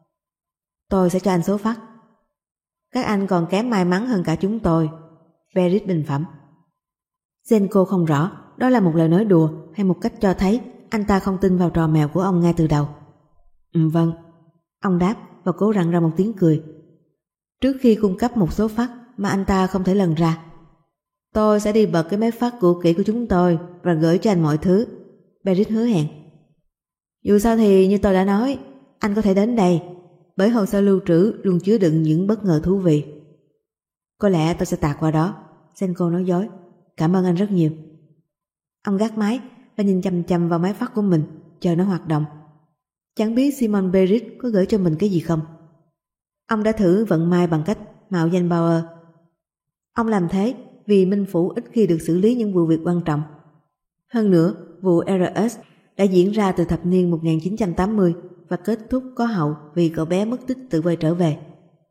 Tôi sẽ cho anh số fax. Các anh còn kém may mắn hơn cả chúng tôi, Berit bình phẩm. Zenko không rõ đó là một lời nói đùa hay một cách cho thấy anh ta không tin vào trò mèo của ông ngay từ đầu. Ừ, vâng, ông đáp và cố rặn ra một tiếng cười. Trước khi cung cấp một số fax mà anh ta không thể lần ra, tôi sẽ đi bật cái máy fax cũ kỹ của chúng tôi và gửi cho anh mọi thứ, Berit hứa hẹn. Dù sao thì như tôi đã nói, anh có thể đến đây, bởi hồ sơ lưu trữ luôn chứa đựng những bất ngờ thú vị. Có lẽ tôi sẽ tạt qua đó, Zenko nói dối. Cảm ơn anh rất nhiều. Ông gác máy và nhìn chằm chằm vào máy fax của mình, chờ nó hoạt động. Chẳng biết Simon Berit có gửi cho mình cái gì không. Ông đã thử vận may bằng cách mạo danh Bauer. Ông làm thế vì Minh Phủ ít khi được xử lý những vụ việc quan trọng. Hơn nữa, vụ rờ ét đã diễn ra từ thập niên một nghìn chín trăm tám mươi và kết thúc có hậu vì cậu bé mất tích tự quay trở về.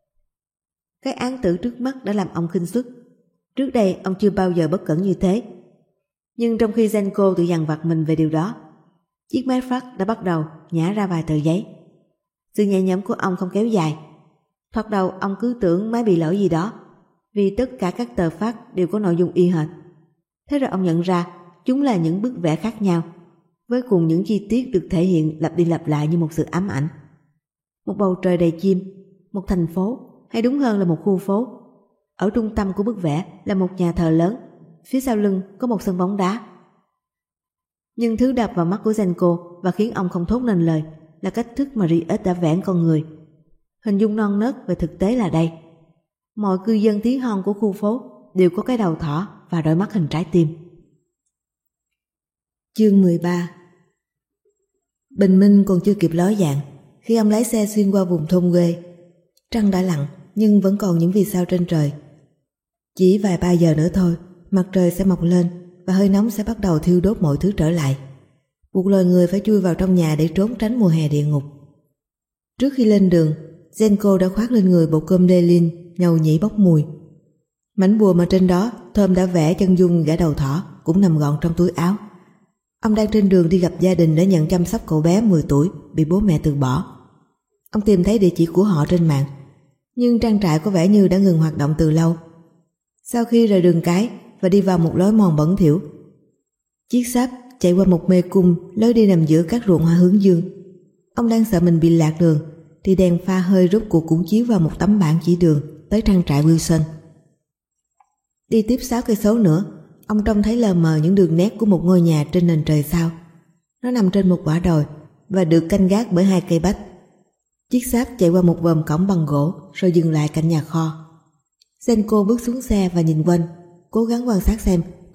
Cái án tử trước mắt đã làm ông khinh suất. Trước đây ông chưa bao giờ bất cẩn như thế. Nhưng trong khi Zenko tự dằn vặt mình về điều đó, chiếc máy fax đã bắt đầu nhả ra vài tờ giấy. Sự nhẹ nhõm của ông không kéo dài. Thoạt đầu ông cứ tưởng máy bị lỗi gì đó, vì tất cả các tờ fax đều có nội dung y hệt. Thế rồi ông nhận ra chúng là những bức vẽ khác nhau, với cùng những chi tiết được thể hiện lặp đi lặp lại như một sự ám ảnh. Một bầu trời đầy chim, một thành phố, hay đúng hơn là một khu phố. Ở trung tâm của bức vẽ là một nhà thờ lớn, phía sau lưng có một sân bóng đá. Nhưng thứ đập vào mắt của Zenko và khiến ông không thốt nên lời là cách thức mà Riet đã vẽ con người. Hình dung non nớt về thực tế là đây. Mọi cư dân tí hon của khu phố đều có cái đầu thỏ và đôi mắt hình trái tim. Chương mười ba. Bình minh còn chưa kịp ló dạng khi ông lái xe xuyên qua vùng thôn quê. Trăng đã lặn nhưng vẫn còn những vì sao trên trời. Chỉ vài ba giờ nữa thôi, mặt trời sẽ mọc lên và hơi nóng sẽ bắt đầu thiêu đốt mọi thứ trở lại, buộc loài người phải chui vào trong nhà để trốn tránh mùa hè địa ngục. Trước khi lên đường, Zenko đã khoác lên người bộ cơm lê lin nhầu nhĩ bốc mùi. Mảnh bùa mà trên đó Thơm đã vẽ chân dung gã đầu thỏ cũng nằm gọn trong túi áo. Ông đang trên đường đi gặp gia đình để nhận chăm sóc cậu bé mười tuổi bị bố mẹ từ bỏ. Ông tìm thấy địa chỉ của họ trên mạng, nhưng trang trại có vẻ như đã ngừng hoạt động từ lâu. Sau khi rời đường cái và đi vào một lối mòn bẩn thỉu, chiếc sáp chạy qua một mê cung lối đi nằm giữa các ruộng hoa hướng dương. Ông đang sợ mình bị lạc đường thì đèn pha hơi rút cuộc cũng chiếu vào một tấm bảng chỉ đường tới trang trại Wilson. Đi tiếp sáu cây số nữa, ông trông thấy lờ mờ những đường nét của một ngôi nhà trên nền trời sao. Nó nằm trên một quả đồi và được canh gác bởi hai cây bách. Chiếc sáp chạy qua một vòm cổng bằng gỗ rồi dừng lại cạnh nhà kho. Zenko bước xuống xe và nhìn quanh, cố gắng quan sát xem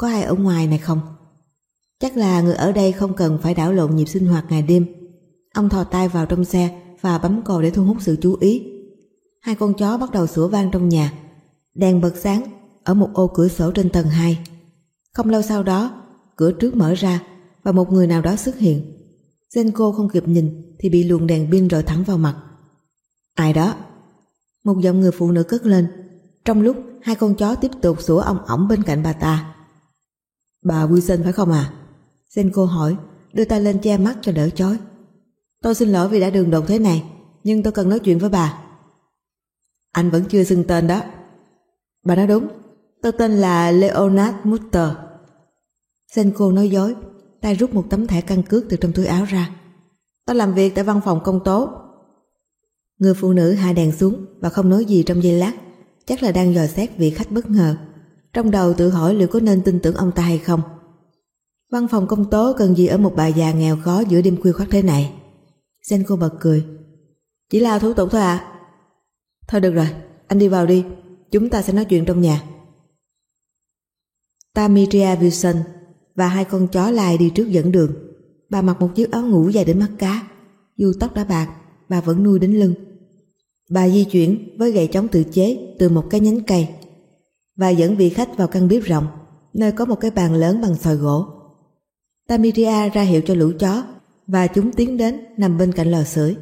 có ai ở ngoài này không? Chắc là người ở đây không cần phải đảo lộn nhịp sinh hoạt ngày đêm. Ông thò tay vào trong xe và bấm còi để thu hút sự chú ý. Hai con chó bắt đầu sủa vang trong nhà. Đèn bật sáng ở một ô cửa sổ trên tầng hai. Không lâu sau đó, cửa trước mở ra và một người nào đó xuất hiện. Zenko không kịp nhìn thì bị luồng đèn pin rọi thẳng vào mặt. Ai đó? Một giọng người phụ nữ cất lên, trong lúc hai con chó tiếp tục sủa ong ỏng bên cạnh bà ta. Bà Wilson phải không à? Zenko hỏi, đưa tay lên che mắt cho đỡ chói. Tôi xin lỗi vì đã đường đột thế này, nhưng tôi cần nói chuyện với bà. Anh vẫn chưa xưng tên đó. Bà nói đúng, tôi tên là Leonard Mutter. Zenko nói dối, tay rút một tấm thẻ căn cước từ trong túi áo ra. Tôi làm việc tại văn phòng công tố. Người phụ nữ hạ đèn xuống và không nói gì trong giây lát, chắc là đang dò xét vị khách bất ngờ, trong đầu tự hỏi liệu có nên tin tưởng ông ta hay không. Văn phòng công tố cần gì ở một bà già nghèo khó giữa đêm khuya khoắt thế này? Zenko bật cười. Chỉ là thủ tục thôi à? Thôi được rồi, anh đi vào đi, chúng ta sẽ nói chuyện trong nhà. Tamira Wilson và hai con chó lai đi trước dẫn đường. Bà mặc một chiếc áo ngủ dài đến mắt cá, dù tóc đã bạc, bà vẫn nuôi đến lưng. Bà di chuyển với gậy chống tự chế từ một cái nhánh cây và dẫn vị khách vào căn bếp rộng, nơi có một cái bàn lớn bằng sồi gỗ. Tamira ra hiệu cho lũ chó và chúng tiến đến nằm bên cạnh lò sưởi.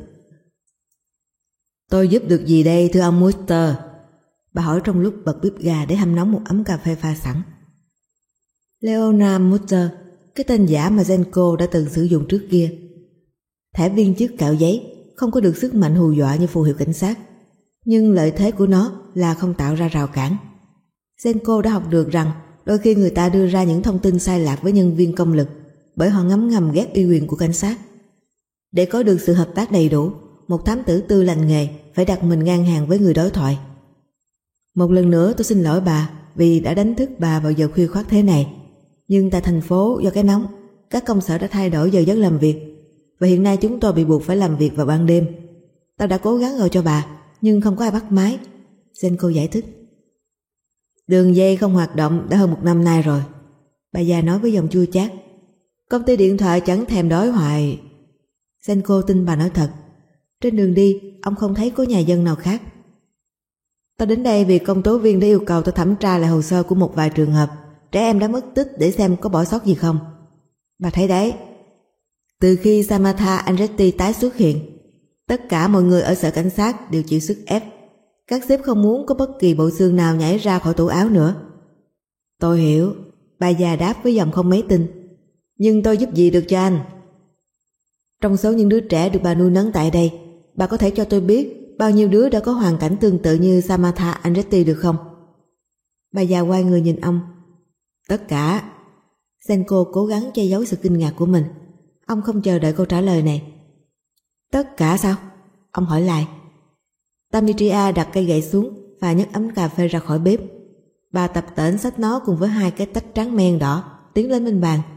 Tôi giúp được gì đây thưa ông Mutter? Bà hỏi trong lúc bật bếp ga để hâm nóng một ấm cà phê pha sẵn. Leonard Mutter, cái tên giả mà Zenko đã từng sử dụng trước kia. Thẻ viên chức cạo giấy không có được sức mạnh hù dọa như phù hiệu cảnh sát, nhưng lợi thế của nó là không tạo ra rào cản. Zenko đã học được rằng đôi khi người ta đưa ra những thông tin sai lạc với nhân viên công lực bởi họ ngấm ngầm ghét uy quyền của cảnh sát. Để có được sự hợp tác đầy đủ, một thám tử tư lành nghề phải đặt mình ngang hàng với người đối thoại. Một lần nữa tôi xin lỗi bà vì đã đánh thức bà vào giờ khuya khoắt thế này, nhưng tại thành phố do cái nóng, các công sở đã thay đổi giờ giấc làm việc và hiện nay chúng tôi bị buộc phải làm việc vào ban đêm. Tao đã cố gắng gọi cho bà nhưng không có ai bắt máy. Zenko giải thích. Đường dây không hoạt động đã hơn một năm nay rồi, bà già nói với giọng chua chát. Công ty điện thoại chẳng thèm đói hoài. Zenko tin bà nói thật. Trên đường đi ông không thấy có nhà dân nào khác. Tôi đến đây vì công tố viên đã yêu cầu tôi thẩm tra lại hồ sơ của một vài trường hợp trẻ em đã mất tích để xem có bỏ sót gì không. Bà thấy đấy, từ khi Samantha Andretti tái xuất hiện, tất cả mọi người ở sở cảnh sát đều chịu sức ép. Các sếp không muốn có bất kỳ bộ xương nào nhảy ra khỏi tủ áo nữa. Tôi hiểu, bà già đáp với giọng không mấy tin. Nhưng tôi giúp gì được cho anh? Trong số những đứa trẻ được bà nuôi nấng tại đây, bà có thể cho tôi biết bao nhiêu đứa đã có hoàn cảnh tương tự như Samantha Andretti được không? Bà già quay người nhìn ông. Tất cả. Zenko cố gắng che giấu sự kinh ngạc của mình. Ông không chờ đợi câu trả lời này. Tất cả sao? Ông hỏi lại. Tamira đặt cây gậy xuống và nhấc ấm cà phê ra khỏi bếp. Bà tập tễnh xách nó cùng với hai cái tách trắng men đỏ tiến lên bên bàn.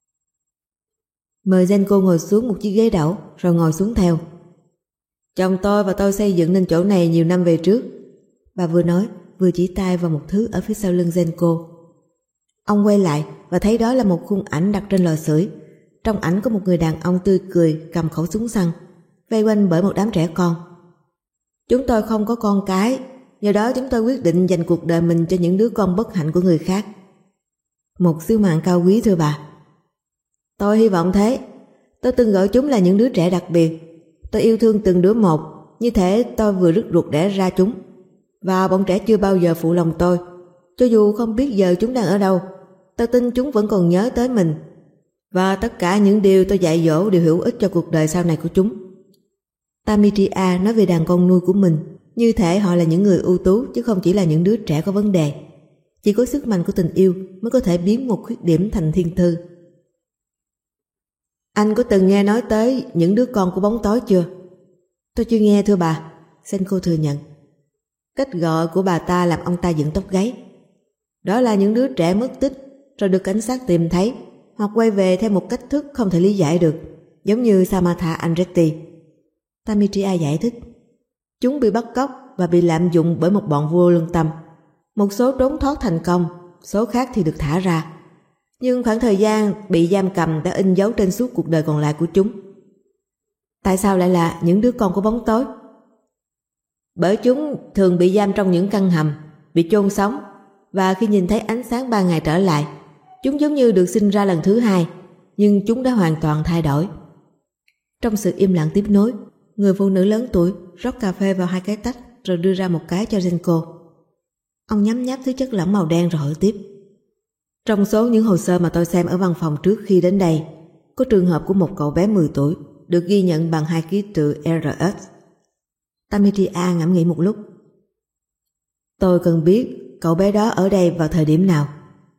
Mời Zenko ngồi xuống một chiếc ghế đẩu rồi ngồi xuống theo. Chồng tôi và tôi xây dựng nên chỗ này nhiều năm về trước. Bà vừa nói vừa chỉ tay vào một thứ ở phía sau lưng Zenko. Ông quay lại và thấy đó là một khung ảnh đặt trên lò sưởi. Trong ảnh có một người đàn ông tươi cười cầm khẩu súng săn, vây quanh bởi một đám trẻ con. Chúng tôi không có con cái, do đó chúng tôi quyết định dành cuộc đời mình cho những đứa con bất hạnh của người khác. Một sứ mạng cao quý thưa bà. Tôi hy vọng thế. Tôi từng gọi chúng là những đứa trẻ đặc biệt. Tôi yêu thương từng đứa một, như thể tôi vừa rứt ruột đẻ ra chúng. Và bọn trẻ chưa bao giờ phụ lòng tôi. Cho dù không biết giờ chúng đang ở đâu, tôi tin chúng vẫn còn nhớ tới mình. Và tất cả những điều tôi dạy dỗ đều hữu ích cho cuộc đời sau này của chúng. Tamira nói về đàn con nuôi của mình, như thể họ là những người ưu tú chứ không chỉ là những đứa trẻ có vấn đề. Chỉ có sức mạnh của tình yêu mới có thể biến một khuyết điểm thành thiên thư. Anh có từng nghe nói tới những đứa con của bóng tối chưa? Tôi chưa nghe thưa bà. Zenko thừa nhận. Cách gọi của bà ta làm ông ta dựng tóc gáy. Đó là những đứa trẻ mất tích rồi được cảnh sát tìm thấy hoặc quay về theo một cách thức không thể lý giải được, giống như Samantha Andretti. Tamira giải thích. Chúng bị bắt cóc và bị lạm dụng bởi một bọn vô lương tâm. Một số trốn thoát thành công, số khác thì được thả ra. Nhưng khoảng thời gian bị giam cầm đã in dấu trên suốt cuộc đời còn lại của chúng. Tại sao lại là những đứa con của bóng tối? Bởi chúng thường bị giam trong những căn hầm, bị chôn sống, và khi nhìn thấy ánh sáng ban ngày trở lại, chúng giống như được sinh ra lần thứ hai, nhưng chúng đã hoàn toàn thay đổi. Trong sự im lặng tiếp nối, người phụ nữ lớn tuổi rót cà phê vào hai cái tách rồi đưa ra một cái cho Genco. Ông nhấm nháp thứ chất lỏng màu đen rồi hỏi tiếp. Trong số những hồ sơ mà tôi xem ở văn phòng trước khi đến đây, có trường hợp của một cậu bé mười tuổi được ghi nhận bằng hai ký tự rờ ét. Demetria ngẫm nghĩ một lúc. Tôi cần biết cậu bé đó ở đây vào thời điểm nào.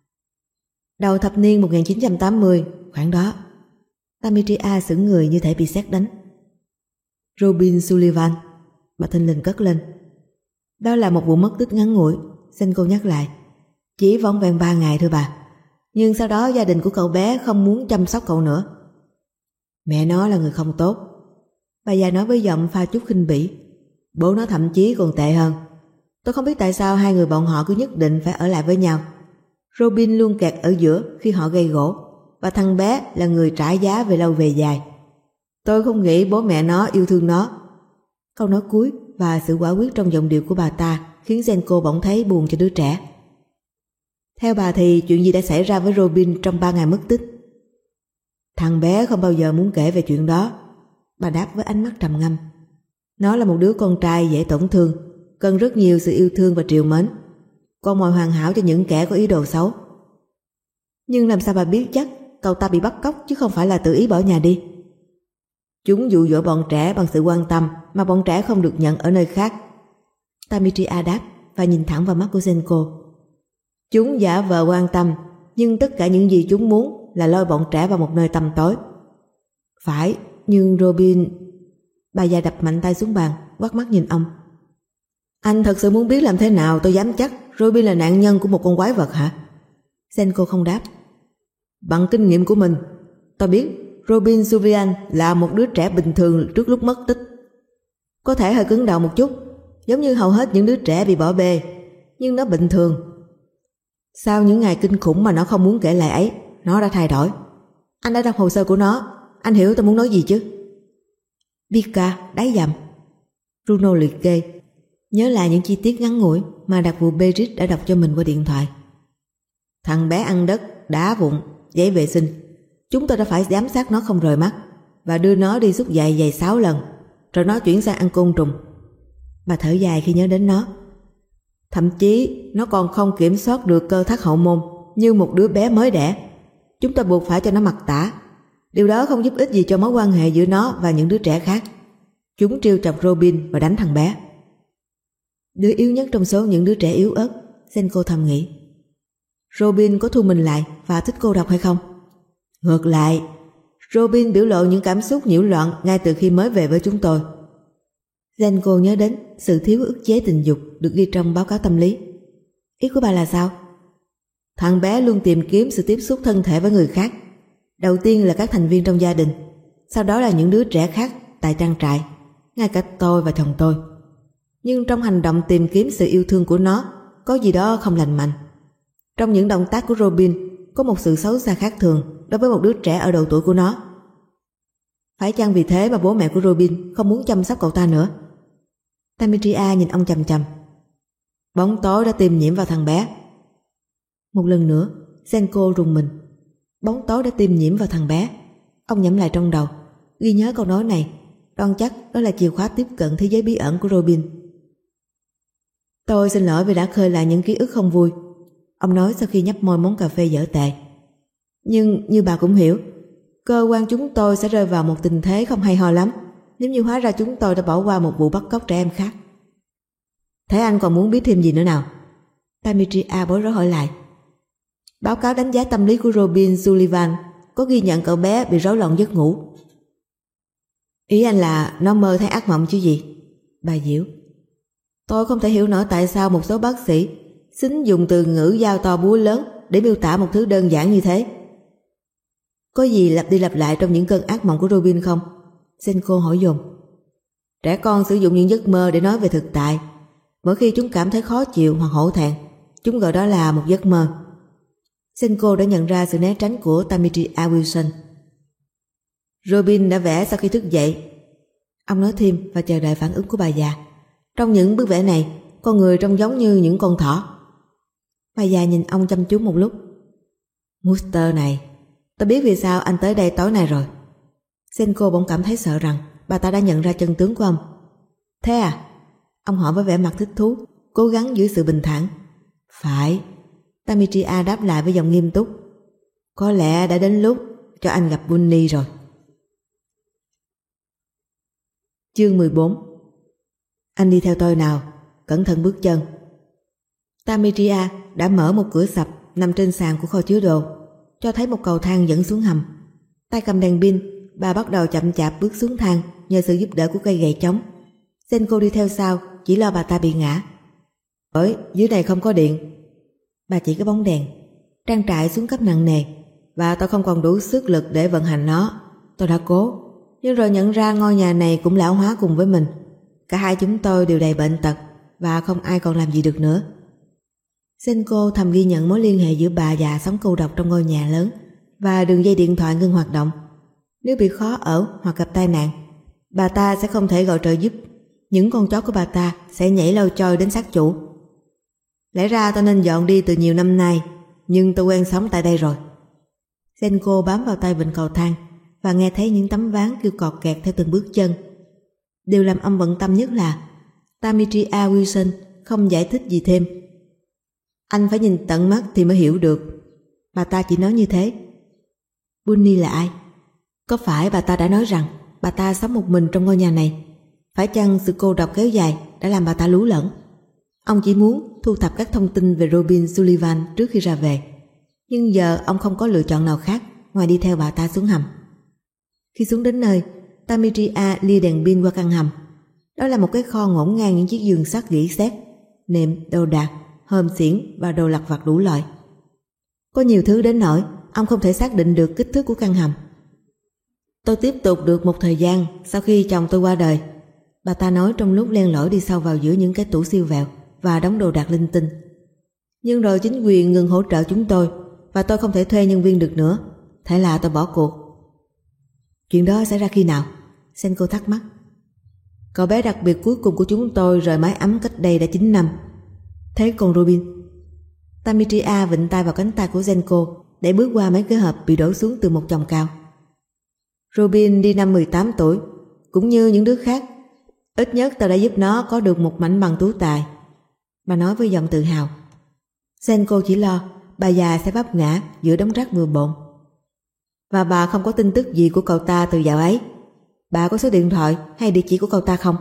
Đầu thập niên một nghìn chín trăm tám mươi, khoảng đó. Demetria sững người như thể bị sét đánh. Robin Sullivan, bà thình lình cất lên. Đó là một vụ mất tích ngắn ngủi, Genco nhắc lại. Chỉ vỏn vẹn ba ngày thưa bà. Nhưng sau đó gia đình của cậu bé không muốn chăm sóc cậu nữa. Mẹ nó là người không tốt, bà già nói với giọng pha chút khinh bỉ. Bố nó thậm chí còn tệ hơn. Tôi không biết tại sao hai người bọn họ cứ nhất định phải ở lại với nhau. Robin luôn kẹt ở giữa khi họ gây gổ, và thằng bé là người trả giá về lâu về dài. Tôi không nghĩ bố mẹ nó yêu thương nó. Câu nói cuối và sự quả quyết trong giọng điệu của bà ta khiến Genco bỗng thấy buồn cho đứa trẻ. Theo bà thì chuyện gì đã xảy ra với Robin trong ba ngày mất tích? Thằng bé không bao giờ muốn kể về chuyện đó, bà đáp với ánh mắt trầm ngâm. Nó là một đứa con trai dễ tổn thương, cần rất nhiều sự yêu thương và trìu mến, con mồi hoàn hảo cho những kẻ có ý đồ xấu. Nhưng làm sao bà biết chắc cậu ta bị bắt cóc chứ không phải là tự ý bỏ nhà đi? Chúng dụ dỗ bọn trẻ bằng sự quan tâm mà bọn trẻ không được nhận ở nơi khác. Demetria đáp và nhìn thẳng vào mắt của Genco. Chúng giả vờ quan tâm, nhưng tất cả những gì chúng muốn là lôi bọn trẻ vào một nơi tăm tối. Phải, nhưng Robin... Bà già đập mạnh tay xuống bàn, quát mắt nhìn ông. Anh thật sự muốn biết làm thế nào tôi dám chắc Robin là nạn nhân của một con quái vật hả? Genco không đáp. Bằng kinh nghiệm của mình, tôi biết Robin Sullivan là một đứa trẻ bình thường trước lúc mất tích. Có thể hơi cứng đầu một chút, giống như hầu hết những đứa trẻ bị bỏ bê, nhưng nó bình thường. Sau những ngày kinh khủng mà nó không muốn kể lại ấy, nó đã thay đổi. Anh đã đọc hồ sơ của nó, anh hiểu tôi muốn nói gì chứ? Vika đáy dầm. Bruno liệt kê, nhớ lại những chi tiết ngắn ngủi mà đặc vụ Berit đã đọc cho mình qua điện thoại. Thằng bé ăn đất, đá vụn, giấy vệ sinh. Chúng tôi đã phải giám sát nó không rời mắt và đưa nó đi xúc giày giày sáu lần, rồi nó chuyển sang ăn côn trùng. Bà thở dài khi nhớ đến nó. Thậm chí nó còn không kiểm soát được cơ thắt hậu môn như một đứa bé mới đẻ. Chúng ta buộc phải cho nó mặc tã. Điều đó không giúp ích gì cho mối quan hệ giữa nó và những đứa trẻ khác. Chúng trêu chọc Robin và đánh thằng bé. Đứa yếu nhất trong số những đứa trẻ yếu ớt, Genco thầm nghĩ. Robin có thu mình lại và thích cô độc hay không? Ngược lại, Robin biểu lộ những cảm xúc nhiễu loạn ngay từ khi mới về với chúng tôi. Genco nhớ đến sự thiếu ức chế tình dục được ghi trong báo cáo tâm lý. Ý của bà là sao? Thằng bé luôn tìm kiếm sự tiếp xúc thân thể với người khác. Đầu tiên là các thành viên trong gia đình, sau đó là những đứa trẻ khác tại trang trại, ngay cả tôi và chồng tôi. Nhưng trong hành động tìm kiếm sự yêu thương của nó có gì đó không lành mạnh. Trong những động tác của Robin có một sự xấu xa khác thường đối với một đứa trẻ ở độ tuổi của nó. Phải chăng vì thế mà bố mẹ của Robin không muốn chăm sóc cậu ta nữa? Demetria nhìn ông chằm chằm. Bóng tối đã tiêm nhiễm vào thằng bé. Một lần nữa, Genco rùng mình. Bóng tối đã tiêm nhiễm vào thằng bé. Ông nhẩm lại trong đầu, ghi nhớ câu nói này, đoan chắc đó là chìa khóa tiếp cận thế giới bí ẩn của Robin. Tôi xin lỗi vì đã khơi lại những ký ức không vui, ông nói sau khi nhấp môi món cà phê dở tệ. Nhưng như bà cũng hiểu, cơ quan chúng tôi sẽ rơi vào một tình thế không hay ho lắm nếu như hóa ra chúng tôi đã bỏ qua một vụ bắt cóc trẻ em khác. Thế anh còn muốn biết thêm gì nữa nào? Demetria bối rối hỏi lại. Báo cáo đánh giá tâm lý của Robin Sullivan có ghi nhận cậu bé bị rối loạn giấc ngủ. Ý anh là nó mơ thấy ác mộng chứ gì? Bà Diễu. Tôi không thể hiểu nổi tại sao một số bác sĩ xính dùng từ ngữ dao to búa lớn để miêu tả một thứ đơn giản như thế. Có gì lặp đi lặp lại trong những cơn ác mộng của Robin không? Genco hỏi dồn. Trẻ con sử dụng những giấc mơ để nói về thực tại. Mỗi khi chúng cảm thấy khó chịu hoặc hổ thẹn, chúng gọi đó là một giấc mơ. Senko đã nhận ra sự né tránh của Demetria Wilson. Robin đã vẽ sau khi thức dậy. Ông nói thêm và chờ đợi phản ứng của bà già. Trong những bức vẽ này, con người trông giống như những con thỏ. Bà già nhìn ông chăm chú một lúc. Muster này, tôi biết vì sao anh tới đây tối nay rồi. Senko bỗng cảm thấy sợ rằng bà ta đã nhận ra chân tướng của ông. Thế à? Ông hỏi với vẻ mặt thích thú, cố gắng giữ sự bình thản. Phải. Demetria đáp lại với giọng nghiêm túc. Có lẽ đã đến lúc cho anh gặp Bunny rồi. Chương mười bốn. Anh đi theo tôi nào, cẩn thận bước chân. Demetria đã mở một cửa sập nằm trên sàn của kho chứa đồ, cho thấy một cầu thang dẫn xuống hầm. Tay cầm đèn pin, bà bắt đầu chậm chạp bước xuống thang nhờ sự giúp đỡ của cây gậy chống. Senko đi theo sau, chỉ lo bà ta bị ngã. Ở dưới này không có điện. Bà chỉ có bóng đèn. Trang trại xuống cấp nặng nề và tôi không còn đủ sức lực để vận hành nó. Tôi đã cố, nhưng rồi nhận ra ngôi nhà này cũng lão hóa cùng với mình. Cả hai chúng tôi đều đầy bệnh tật và không ai còn làm gì được nữa. Senko thầm ghi nhận mối liên hệ giữa bà già sống cô độc trong ngôi nhà lớn và đường dây điện thoại ngưng hoạt động. Nếu bị khó ở hoặc gặp tai nạn, bà ta sẽ không thể gọi trợ giúp. Những con chó của bà ta sẽ nhảy lầu trôi đến xác chủ. Lẽ ra tôi nên dọn đi từ nhiều năm nay, nhưng tôi quen sống tại đây rồi. Senko bám vào tay vịn cầu thang và nghe thấy những tấm ván kêu cọt kẹt theo từng bước chân. Điều làm ông bận tâm nhất là Demetria Wilson không giải thích gì thêm. Anh phải nhìn tận mắt thì mới hiểu được. Bà ta chỉ nói như thế. Bunny là ai? Có phải bà ta đã nói rằng bà ta sống một mình trong ngôi nhà này? Phải chăng sự cô độc kéo dài đã làm bà ta lú lẫn? Ông chỉ muốn thu thập các thông tin về Robin Sullivan trước khi ra về. Nhưng giờ ông không có lựa chọn nào khác ngoài đi theo bà ta xuống hầm. Khi xuống đến nơi, Demetria lia đèn pin qua căn hầm. Đó là một cái kho ngổn ngang những chiếc giường sắt gỉ sét, nệm, đồ đạc, hòm xiển và đồ lặt vặt đủ loại. Có nhiều thứ đến nỗi ông không thể xác định được kích thước của căn hầm. Tôi tiếp tục được một thời gian sau khi chồng tôi qua đời, bà ta nói trong lúc len lỏi đi sâu vào giữa những cái tủ siêu vẹo và đống đồ đạc linh tinh. Nhưng rồi chính quyền ngừng hỗ trợ chúng tôi và tôi không thể thuê nhân viên được nữa. Thế là tôi bỏ cuộc. Chuyện đó xảy ra khi nào? Senko thắc mắc. Cậu bé đặc biệt cuối cùng của chúng tôi rời mái ấm cách đây đã chín năm. Thế còn Robin? Demetria vịn tay vào cánh tay của Senko để bước qua mấy cái hộp bị đổ xuống từ một chòm cao. Robin đi năm mười tám tuổi, cũng như những đứa khác. Ít nhất tôi đã giúp nó có được một mảnh bằng tú tài, bà nói với giọng tự hào. Senko chỉ lo bà già sẽ vấp ngã giữa đống rác bừa bộn. Và bà không có tin tức gì của cậu ta từ dạo ấy. Bà có số điện thoại hay địa chỉ của cậu ta không?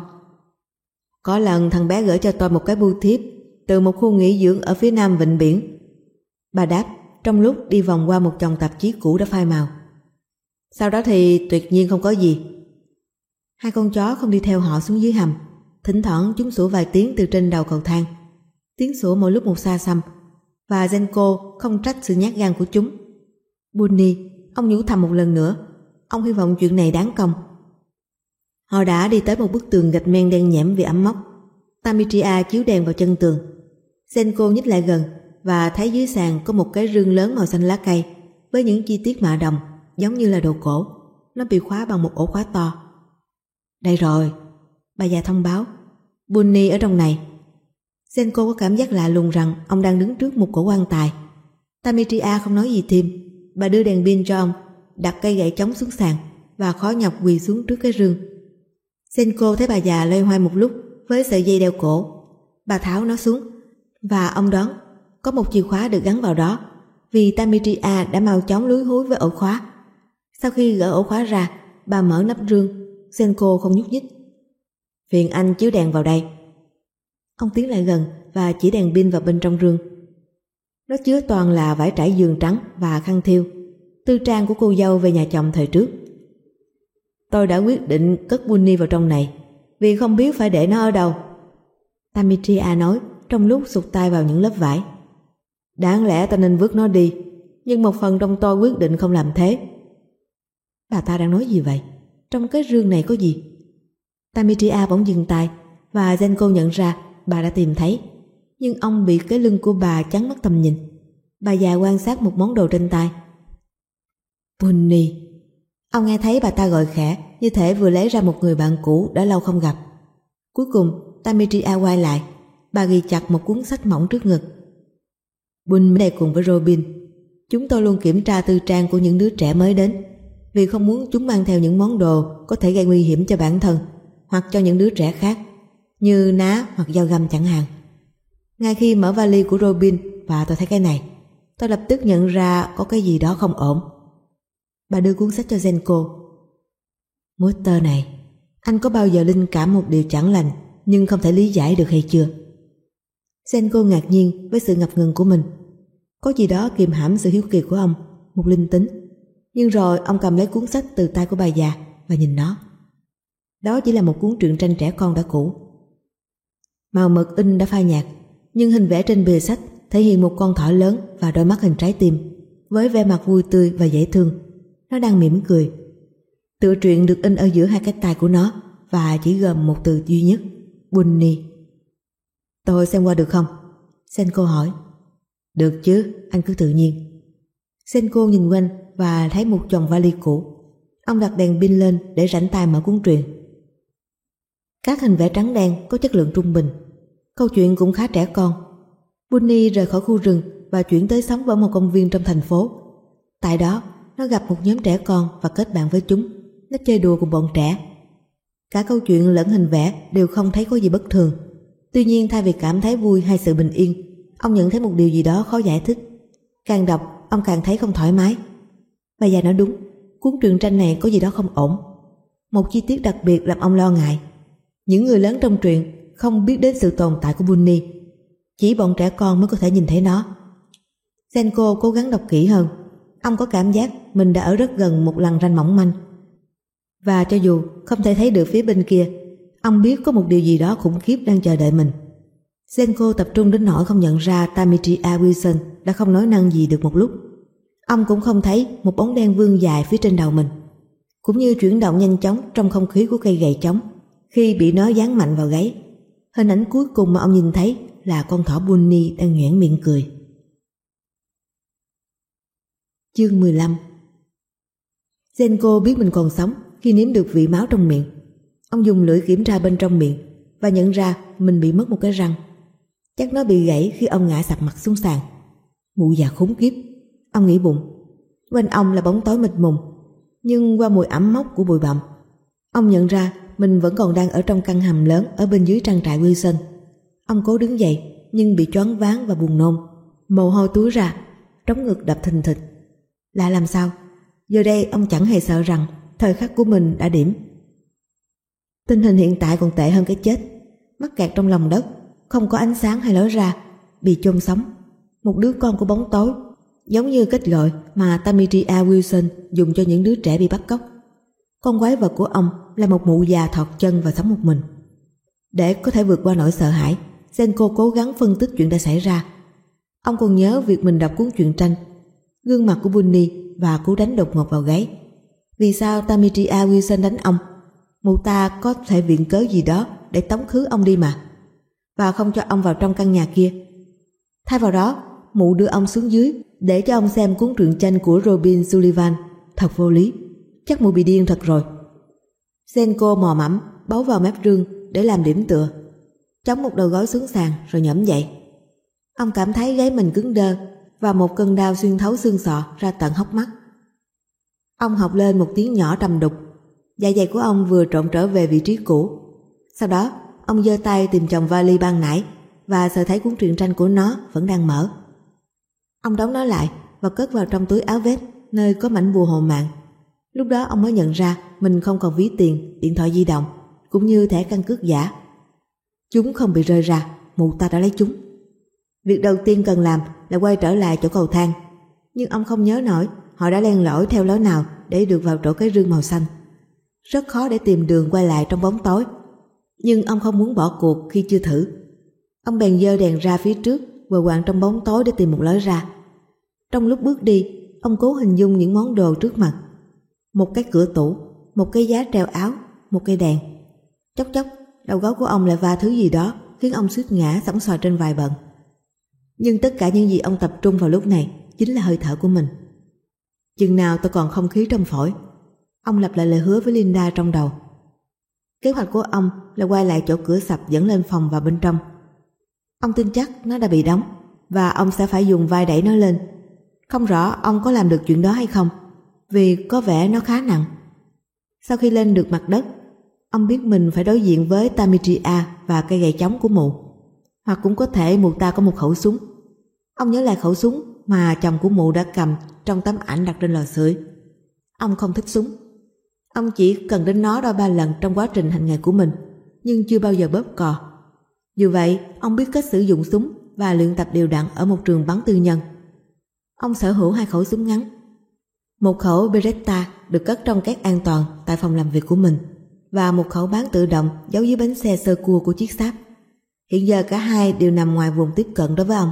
Có lần thằng bé gửi cho tôi một cái bưu thiếp từ một khu nghỉ dưỡng ở phía nam vịnh biển, bà đáp trong lúc đi vòng qua một chồng tạp chí cũ đã phai màu. Sau đó thì tuyệt nhiên không có gì. Hai con chó không đi theo họ xuống dưới hầm. Thỉnh thoảng chúng sủa vài tiếng từ trên đầu cầu thang. Tiếng sủa mỗi lúc một xa xăm, và Senko không trách sự nhát gan của chúng. Bunny, ông nhủ thầm một lần nữa. Ông hy vọng chuyện này đáng công. Họ đã đi tới một bức tường gạch men đen nhẽm vì ẩm mốc. Demetria chiếu đèn vào chân tường. Senko nhích lại gần và thấy dưới sàn có một cái rương lớn màu xanh lá cây với những chi tiết mạ đồng giống như là đồ cổ. Nó bị khóa bằng một ổ khóa to. Đây rồi, bà già thông báo. Bunny ở trong này. Senko có cảm giác lạ lùng rằng ông đang đứng trước một cổ quan tài. Demetria không nói gì thêm. Bà đưa đèn pin cho ông, đặt cây gậy chống xuống sàn và khó nhọc quỳ xuống trước cái rương. Senko thấy bà già loay hoay một lúc với sợi dây đeo cổ. Bà tháo nó xuống và ông đoán có một chìa khóa được gắn vào đó, vì Demetria đã mau chóng lúi húi với ổ khóa. Sau khi gỡ ổ khóa ra, bà mở nắp rương. Senko không nhúc nhích. Phiền anh chiếu đèn vào đây. Ông tiến lại gần và chỉ đèn pin vào bên trong rương. Nó chứa toàn là vải trải giường trắng và khăn thêu, tư trang của cô dâu về nhà chồng thời trước. Tôi đã quyết định cất Bunny vào trong này vì không biết phải để nó ở đâu, Demetria nói trong lúc sụt tay vào những lớp vải. Đáng lẽ tôi nên vứt nó đi, nhưng một phần trong tôi quyết định không làm thế. Bà ta đang nói gì vậy? Trong cái rương này có gì? Demetria bỗng dừng tay và Senko nhận ra bà đã tìm thấy, nhưng ông bị cái lưng của bà chắn mất tầm nhìn. Bà già quan sát một món đồ trên tay. Bunny. Ông nghe thấy bà ta gọi khẽ, như thể vừa lấy ra một người bạn cũ đã lâu không gặp. Cuối cùng Demetria quay lại. Bà ghi chặt một cuốn sách mỏng trước ngực. Bunny đây cùng với Robin. Chúng tôi luôn kiểm tra tư trang của những đứa trẻ mới đến, vì không muốn chúng mang theo những món đồ có thể gây nguy hiểm cho bản thân hoặc cho những đứa trẻ khác, như ná hoặc dao găm chẳng hạn. Ngay khi mở vali của Robin và tôi thấy cái này, tôi lập tức nhận ra có cái gì đó không ổn. Bà đưa cuốn sách cho Zenko. Monster này, anh có bao giờ linh cảm một điều chẳng lành nhưng không thể lý giải được hay chưa? Zenko ngạc nhiên với sự ngập ngừng của mình. Có gì đó kìm hãm sự hiếu kỳ của ông, một linh tính. Nhưng rồi ông cầm lấy cuốn sách từ tay của bà già và nhìn nó. Đó chỉ là một cuốn truyện tranh trẻ con đã cũ. Màu mực in đã phai nhạt, nhưng hình vẽ trên bìa sách thể hiện một con thỏ lớn và đôi mắt hình trái tim, với vẻ mặt vui tươi và dễ thương. Nó đang mỉm cười. Tựa truyện được in ở giữa hai cái tay của nó và chỉ gồm một từ duy nhất: Bunny. Tôi xem qua được không? Senko hỏi. Được chứ, anh cứ tự nhiên. Senko nhìn quanh và thấy một chồng vali cũ. Ông đặt đèn pin lên để rảnh tay mở cuốn truyện. Các hình vẽ trắng đen có chất lượng trung bình. Câu chuyện cũng khá trẻ con. Bunny rời khỏi khu rừng và chuyển tới sống ở một công viên trong thành phố. Tại đó, nó gặp một nhóm trẻ con và kết bạn với chúng. Nó chơi đùa cùng bọn trẻ. Cả câu chuyện lẫn hình vẽ đều không thấy có gì bất thường. Tuy nhiên, thay vì cảm thấy vui hay sự bình yên, ông nhận thấy một điều gì đó khó giải thích. Càng đọc, ông càng thấy không thoải mái. Bà già nói đúng, cuốn truyện tranh này có gì đó không ổn. Một chi tiết đặc biệt làm ông lo ngại. Những người lớn trong truyện không biết đến sự tồn tại của Bunny. Chỉ bọn trẻ con mới có thể nhìn thấy nó. Zenko cố gắng đọc kỹ hơn. Ông có cảm giác mình đã ở rất gần một lằn ranh mỏng manh. Và cho dù không thể thấy được phía bên kia, ông biết có một điều gì đó khủng khiếp đang chờ đợi mình. Zenko tập trung đến nỗi không nhận ra Demetria Wilson đã không nói năng gì được một lúc. Ông cũng không thấy một bóng đen vươn dài phía trên đầu mình, cũng như chuyển động nhanh chóng trong không khí của cây gậy chống khi bị nó giáng mạnh vào gáy. Hình ảnh cuối cùng mà ông nhìn thấy là con thỏ Bunny đang nhoẻn miệng cười. Chương mười lăm. Zenko biết mình còn sống khi nếm được vị máu trong miệng. Ông dùng lưỡi kiểm tra bên trong miệng và nhận ra mình bị mất một cái răng. Chắc nó bị gãy khi ông ngã sập mặt xuống sàn. Mụ già khốn kiếp, ông nghĩ bụng. Quanh ông là bóng tối mịt mùng, nhưng qua mùi ẩm mốc của bụi bặm, ông nhận ra mình vẫn còn đang ở trong căn hầm lớn ở bên dưới trang trại Wilson. Ông cố đứng dậy nhưng bị choáng váng và buồn nôn. Mồ hôi túa ra, trống ngực đập thình thịch. Lạ làm sao, giờ đây ông chẳng hề sợ rằng thời khắc của mình đã điểm. Tình hình hiện tại còn tệ hơn cái chết. Mắc kẹt trong lòng đất, không có ánh sáng hay lối ra, bị chôn sống. Một đứa con của bóng tối, giống như cách gọi mà Demetria Wilson dùng cho những đứa trẻ bị bắt cóc. Con quái vật của ông là một mụ già thọt chân và sống một mình. Để có thể vượt qua nỗi sợ hãi, Zenko cố gắng phân tích chuyện đã xảy ra. Ông còn nhớ việc mình đọc cuốn truyện tranh, gương mặt của Bunny và cú đánh đột ngột vào gáy. Vì sao Demetria Wilson đánh ông? Mụ ta có thể viện cớ gì đó để tống khứ ông đi mà, và không cho ông vào trong căn nhà kia. Thay vào đó, mụ đưa ông xuống dưới để cho ông xem cuốn truyện tranh của Robin Sullivan. Thật vô lý, chắc mụ bị điên thật rồi. Zenko mò mẫm bấu vào mép rương để làm điểm tựa, chống một đầu gối xuống sàn rồi nhổm dậy. Ông cảm thấy gáy mình cứng đơ và một cơn đau xuyên thấu xương sọ ra tận hốc mắt. Ông học lên một tiếng nhỏ trầm đục. Dạ dày của ông vừa trộn trở về vị trí cũ. Sau đó ông giơ tay tìm chồng vali ban nãy và sờ thấy cuốn truyện tranh của nó vẫn đang mở. Ông đóng nó lại và cất vào trong túi áo vest nơi có mảnh bùa hộ mạng. Lúc đó ông mới nhận ra mình không còn ví tiền, điện thoại di động cũng như thẻ căn cước giả. Chúng không bị rơi ra, mụ ta đã lấy chúng. Việc đầu tiên cần làm là quay trở lại chỗ cầu thang, nhưng ông không nhớ nổi họ đã len lỏi theo lối nào để được vào chỗ cái rương màu xanh. Rất khó để tìm đường quay lại trong bóng tối, nhưng ông không muốn bỏ cuộc khi chưa thử. Ông bèn giơ đèn ra phía trước, quờ quạng trong bóng tối để tìm một lối ra. Trong lúc bước đi, ông cố hình dung những món đồ trước mặt. Một cái cửa tủ, một cái giá treo áo, một cây đèn. Chốc chốc, đầu gối của ông lại va thứ gì đó khiến ông suýt ngã sóng xoài trên vài bận. Nhưng tất cả những gì ông tập trung vào lúc này chính là hơi thở của mình. Chừng nào tôi còn không khí trong phổi, ông lặp lại lời hứa với Linda trong đầu. Kế hoạch của ông là quay lại chỗ cửa sập dẫn lên phòng vào bên trong. Ông tin chắc nó đã bị đóng và ông sẽ phải dùng vai đẩy nó lên. Không rõ ông có làm được chuyện đó hay không, vì có vẻ nó khá nặng. Sau khi lên được mặt đất, ông biết mình phải đối diện với Tamitria và cây gậy chống của mụ. Hoặc cũng có thể mụ ta có một khẩu súng. Ông nhớ lại khẩu súng mà chồng của mụ đã cầm trong tấm ảnh đặt trên lò sưởi. Ông không thích súng. Ông chỉ cần đến nó đôi ba lần trong quá trình hành nghề của mình, nhưng chưa bao giờ bóp cò. Dù vậy, ông biết cách sử dụng súng và luyện tập đều đặn ở một trường bắn tư nhân. Ông sở hữu hai khẩu súng ngắn. Một khẩu Beretta được cất trong két an toàn tại phòng làm việc của mình, và một khẩu bán tự động giấu dưới bánh xe sơ cua của chiếc Saab. Hiện giờ cả hai đều nằm ngoài vùng tiếp cận đối với ông.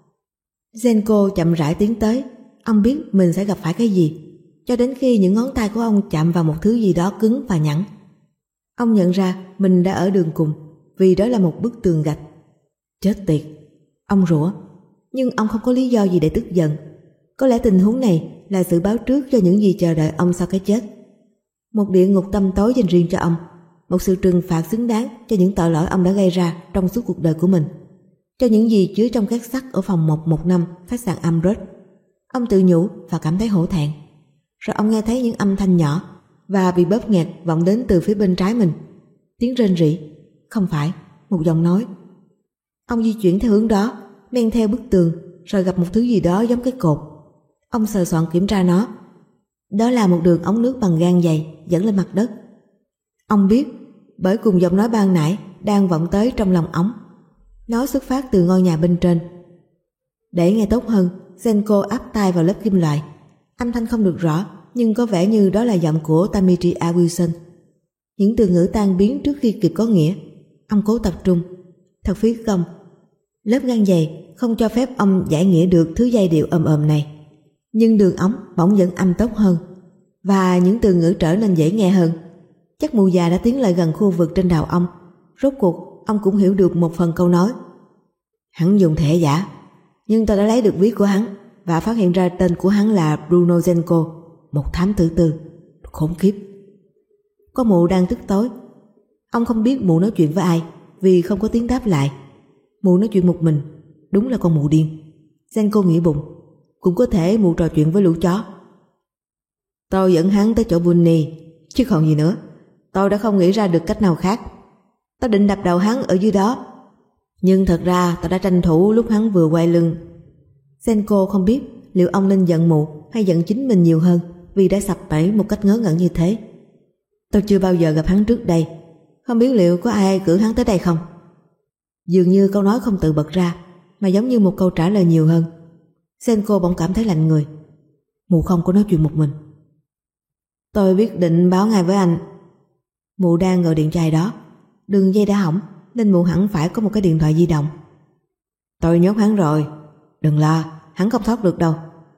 Zenko chậm rãi tiến tới. Ông biết mình sẽ gặp phải cái gì, cho đến khi những ngón tay của ông chạm vào một thứ gì đó cứng và nhẵn. Ông nhận ra mình đã ở đường cùng, vì đó là một bức tường gạch. Chết tiệt, ông rủa, nhưng ông không có lý do gì để tức giận. Có lẽ tình huống này là sự báo trước cho những gì chờ đợi ông sau cái chết. Một địa ngục tăm tối dành riêng cho ông, một sự trừng phạt xứng đáng cho những tội lỗi ông đã gây ra trong suốt cuộc đời của mình, cho những gì chứa trong két sắt ở phòng một một năm khách sạn Ambrose. Ông tự nhủ và cảm thấy hổ thẹn. Rồi ông nghe thấy những âm thanh nhỏ và bị bóp nghẹt vọng đến từ phía bên trái mình. Tiếng rên rỉ, không phải, một giọng nói. Ông di chuyển theo hướng đó, men theo bức tường, rồi gặp một thứ gì đó giống cái cột. Ông sờ soạn kiểm tra nó. Đó là một đường ống nước bằng gang dày dẫn lên mặt đất. Ông biết, bởi cùng giọng nói ban nãy đang vọng tới trong lòng ống. Nó xuất phát từ ngôi nhà bên trên. Để nghe tốt hơn, Zenko áp tai vào lớp kim loại. Âm thanh không được rõ, nhưng có vẻ như đó là giọng của Tamitria Wilson. Những từ ngữ tan biến trước khi kịp có nghĩa. Ông cố tập trung. Thật phí công. Lớp gang dày không cho phép ông giải nghĩa được thứ giai điệu ầm ầm này. Nhưng đường ống bỗng dẫn âm tốt hơn, và những từ ngữ trở nên dễ nghe hơn. Chắc mụ già đã tiến lại gần khu vực trên đầu ông. Rốt cuộc ông cũng hiểu được một phần câu nói. Hắn dùng thẻ giả, nhưng tôi đã lấy được ví của hắn và phát hiện ra tên của hắn là Bruno Zenko, một thám tử tư. Khốn kiếp. Có mụ đang tức tối. Ông không biết mụ nói chuyện với ai, vì không có tiếng đáp lại. Mụ nói chuyện một mình, đúng là con mụ điên. Zenko nghĩ bụng, cũng có thể mụ trò chuyện với lũ chó. Tôi dẫn hắn tới chỗ Bunny, chứ còn gì nữa. Tôi đã không nghĩ ra được cách nào khác. Tôi định đập đầu hắn ở dưới đó, nhưng thật ra tôi đã tranh thủ lúc hắn vừa quay lưng. Zenko không biết liệu ông nên giận mụ hay giận chính mình nhiều hơn vì đã sập bẫy một cách ngớ ngẩn như thế. Tôi chưa bao giờ gặp hắn trước đây, không biết liệu có ai cử hắn tới đây không. Dường như câu nói không tự bật ra, mà giống như một câu trả lời nhiều hơn. Zenko bỗng cảm thấy lạnh người. Mụ không có nói chuyện một mình. Tôi quyết định báo ngay với anh. Mụ đang gọi điện chài đó. Đường dây đã hỏng, nên mụ hẳn phải có một cái điện thoại di động. Tôi nhốt hắn rồi, đừng lo, hắn không thoát được đâu.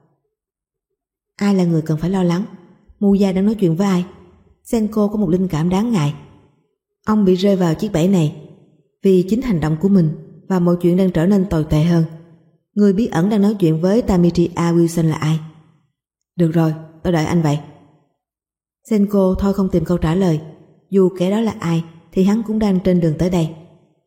Ai là người cần phải lo lắng? Mụ già đang nói chuyện với ai? Zenko có một linh cảm đáng ngại. Ông bị rơi vào chiếc bẫy này vì chính hành động của mình, và mọi chuyện đang trở nên tồi tệ hơn. Người bí ẩn đang nói chuyện với Tamitria Wilson là ai? Được rồi, tôi đợi anh vậy. Zenko thôi không tìm câu trả lời. Dù kẻ đó là ai thì hắn cũng đang trên đường tới đây.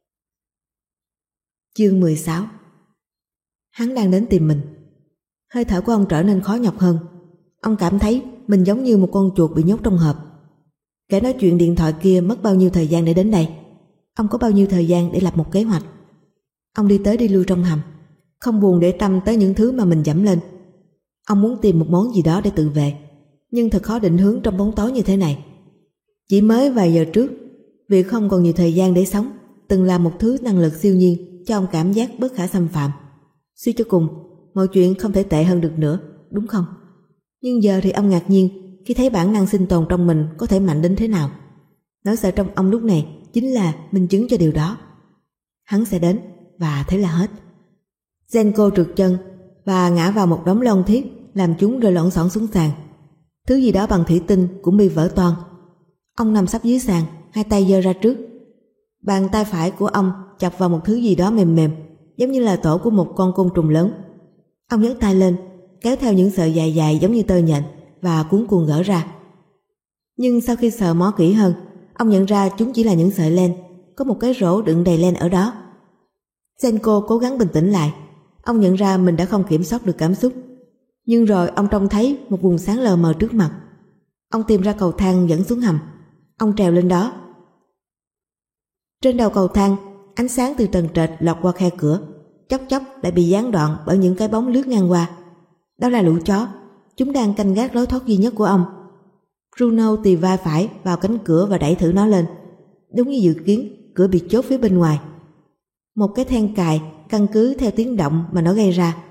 Chương mười sáu. Hắn đang đến tìm mình. Hơi thở của ông trở nên khó nhọc hơn. Ông cảm thấy mình giống như một con chuột bị nhốt trong hộp. Kẻ nói chuyện điện thoại kia mất bao nhiêu thời gian để đến đây? Ông có bao nhiêu thời gian để lập một kế hoạch? Ông đi tới đi lui trong hầm, không buồn để tâm tới những thứ mà mình dẫm lên. Ông muốn tìm một món gì đó để tự vệ, nhưng thật khó định hướng trong bóng tối như thế này. Chỉ mới vài giờ trước, việc không còn nhiều thời gian để sống từng là một thứ năng lực siêu nhiên cho ông cảm giác bất khả xâm phạm. Suy cho cùng, mọi chuyện không thể tệ hơn được nữa, đúng không? Nhưng giờ thì ông ngạc nhiên khi thấy bản năng sinh tồn trong mình có thể mạnh đến thế nào. Nỗi sợ trong ông lúc này chính là minh chứng cho điều đó. Hắn sẽ đến, và thế là hết. Zenko trượt chân và ngã vào một đống lon thiết, làm chúng rơi lỏng xỏng xuống sàn. Thứ gì đó bằng thủy tinh cũng bị vỡ toang. Ông nằm sắp dưới sàn, hai tay giơ ra trước. Bàn tay phải của ông chọc vào một thứ gì đó mềm mềm, giống như là tổ của một con côn trùng lớn. Ông nhấc tay lên, kéo theo những sợi dài dài giống như tơ nhện và cuốn cuồng gỡ ra. Nhưng sau khi sờ mó kỹ hơn, ông nhận ra chúng chỉ là những sợi len, có một cái rổ đựng đầy len ở đó. Senko cố gắng bình tĩnh lại. Ông nhận ra mình đã không kiểm soát được cảm xúc. Nhưng rồi ông trông thấy một vùng sáng lờ mờ trước mặt. Ông tìm ra cầu thang dẫn xuống hầm. Ông trèo lên đó. Trên đầu cầu thang, ánh sáng từ tầng trệt lọt qua khe cửa, chốc chốc lại bị gián đoạn bởi những cái bóng lướt ngang qua. Đó là lũ chó. Chúng đang canh gác lối thoát duy nhất của ông. Bruno tì vai phải vào cánh cửa và đẩy thử nó lên. Đúng như dự kiến, cửa bị chốt phía bên ngoài. Một cái then cài căn cứ theo tiếng động mà nó gây ra.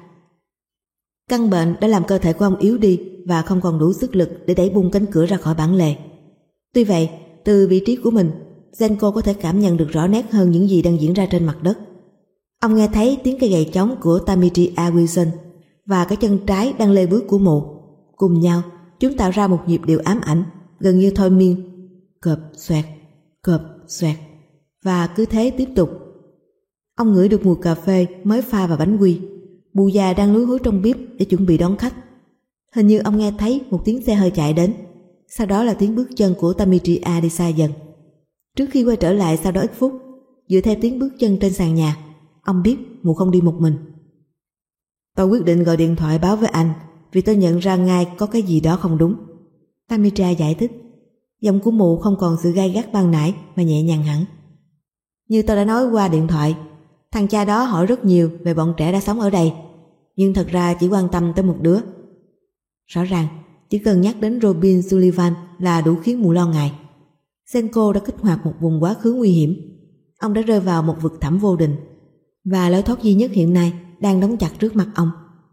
Căn bệnh đã làm cơ thể của ông yếu đi và không còn đủ sức lực để đẩy bung cánh cửa ra khỏi bản lề. Tuy vậy, từ vị trí của mình, Senko có thể cảm nhận được rõ nét hơn những gì đang diễn ra trên mặt đất. Ông nghe thấy tiếng cây gậy chống của Tamitria Wilson và cái chân trái đang lê bước của mụ. Cùng nhau, chúng tạo ra một nhịp điệu ám ảnh, gần như thôi miên. Cộp xoẹt, cộp xoẹt, và cứ thế tiếp tục. Ông ngửi được mùi cà phê mới pha và bánh quy. Mụ già đang lúi húi trong bếp để chuẩn bị đón khách. Hình như ông nghe thấy một tiếng xe hơi chạy đến. Sau đó là tiếng bước chân của Tamitria đi xa dần. Trước khi quay trở lại sau đó ít phút, dựa theo tiếng bước chân trên sàn nhà, ông biết mụ không đi một mình. Tôi quyết định gọi điện thoại báo với anh vì tôi nhận ra ngay có cái gì đó không đúng. Tamitria giải thích. Giọng của mụ không còn sự gai gắt ban nãy mà nhẹ nhàng hẳn. Như tôi đã nói qua điện thoại, thằng cha đó hỏi rất nhiều về bọn trẻ đã sống ở đây, nhưng thật ra chỉ quan tâm tới một đứa. Rõ ràng, chỉ cần nhắc đến Robin Sullivan là đủ khiến mụ lo ngại. Senko đã kích hoạt một vùng quá khứ nguy hiểm. Ông đã rơi vào một vực thẳm vô định, và lối thoát duy nhất hiện nay đang đóng chặt trước mặt ông.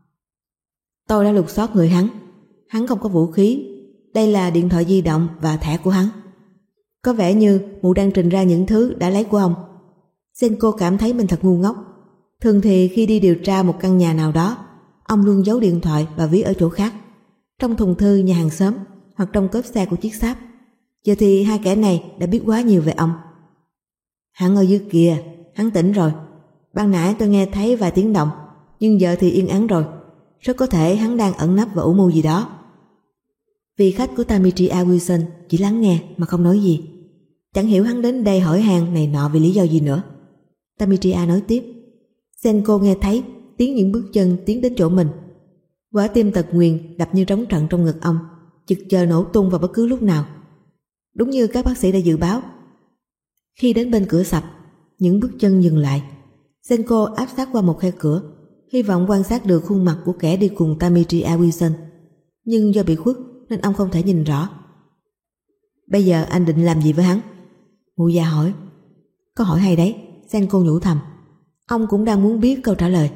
Tôi đã lục soát người hắn. Hắn không có vũ khí. Đây là điện thoại di động và thẻ của hắn. Có vẻ như mụ đang trình ra những thứ đã lấy của ông. Senko cảm thấy mình thật ngu ngốc. Thường thì khi đi điều tra một căn nhà nào đó, ông luôn giấu điện thoại và ví ở chỗ khác, trong thùng thư nhà hàng xóm hoặc trong cốp xe của chiếc Saab. Giờ thì hai kẻ này đã biết quá nhiều về ông. Hắn ở dưới kia, hắn tỉnh rồi. Ban nãy tôi nghe thấy vài tiếng động, nhưng giờ thì yên ắng rồi. Rất có thể hắn đang ẩn nấp và ủ mưu gì đó. Vị khách của Tamitria Wilson chỉ lắng nghe mà không nói gì. Chẳng hiểu hắn đến đây hỏi han này nọ vì lý do gì nữa. Tamitria nói tiếp. Senko nghe thấy tiếng những bước chân tiến đến chỗ mình. Quả tim tật nguyền đập như trống trận trong ngực ông, chực chờ nổ tung vào bất cứ lúc nào. Đúng như các bác sĩ đã dự báo. Khi đến bên cửa sập, những bước chân dừng lại. Senko áp sát qua một khe cửa, hy vọng quan sát được khuôn mặt của kẻ đi cùng Tamitria Wilson. Nhưng do bị khuất nên ông không thể nhìn rõ. Bây giờ anh định làm gì với hắn? Mụ già hỏi. Câu hỏi hay đấy, Senko nhủ thầm. Ông cũng đang muốn biết câu trả lời.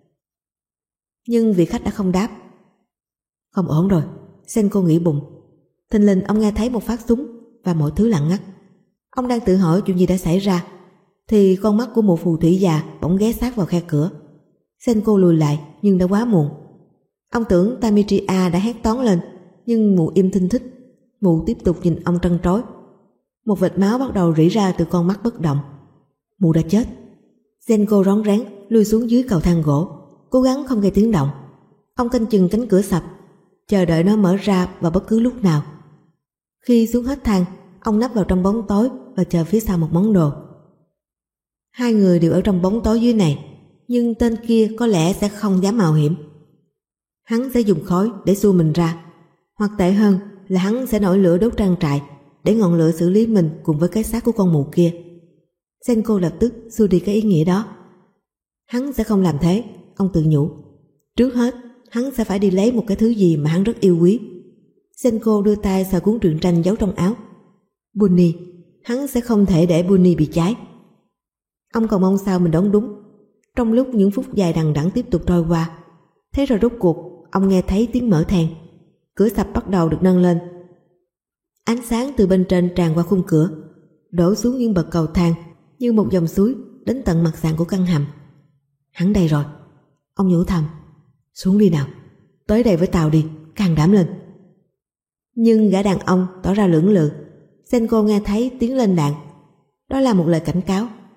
Nhưng vị khách đã không đáp. Không ổn rồi, Senko nghĩ bụng. Thình lình ông nghe thấy một phát súng và mọi thứ lặng ngắt. Ông đang tự hỏi chuyện gì đã xảy ra, thì con mắt của một phù thủy già bỗng ghé sát vào khe cửa. Senko lùi lại nhưng đã quá muộn. Ông tưởng Tamitria đã hét toán lên, nhưng mụ im thinh thích. Mụ tiếp tục nhìn ông trân trối. Một vệt máu bắt đầu rỉ ra từ con mắt bất động. Mụ đã chết. Senko rón rén lui xuống dưới cầu thang gỗ, cố gắng không gây tiếng động. Ông canh chừng cánh cửa sập, chờ đợi nó mở ra vào bất cứ lúc nào. Khi xuống hết thang, ông nấp vào trong bóng tối và chờ phía sau một món đồ. Hai người đều ở trong bóng tối dưới này, nhưng tên kia có lẽ sẽ không dám mạo hiểm. Hắn sẽ dùng khói để xua mình ra, hoặc tệ hơn là hắn sẽ nổi lửa đốt trang trại để ngọn lửa xử lý mình cùng với cái xác của con mụ kia. Senko lập tức xua đi cái ý nghĩa đó. Hắn sẽ không làm thế, ông tự nhủ. Trước hết, hắn sẽ phải đi lấy một cái thứ gì mà hắn rất yêu quý. Senko đưa tay sờ cuốn truyện tranh giấu trong áo. Bunny, hắn sẽ không thể để Bunny bị cháy. Ông cầu mong sao mình đoán đúng. Trong lúc những phút dài đằng đẵng tiếp tục trôi qua, thế rồi rốt cuộc ông nghe thấy tiếng mở then. Cửa sập bắt đầu được nâng lên. Ánh sáng từ bên trên tràn qua khung cửa, đổ xuống những bậc cầu thang như một dòng suối đến tận mặt sàn của căn hầm. Hắn đây rồi, ông nhủ thầm. Xuống đi nào, tới đây với tao đi, can đảm lên. Nhưng gã đàn ông tỏ ra lưỡng lự. Senko nghe thấy tiếng lên đạn. Đó là một lời cảnh cáo.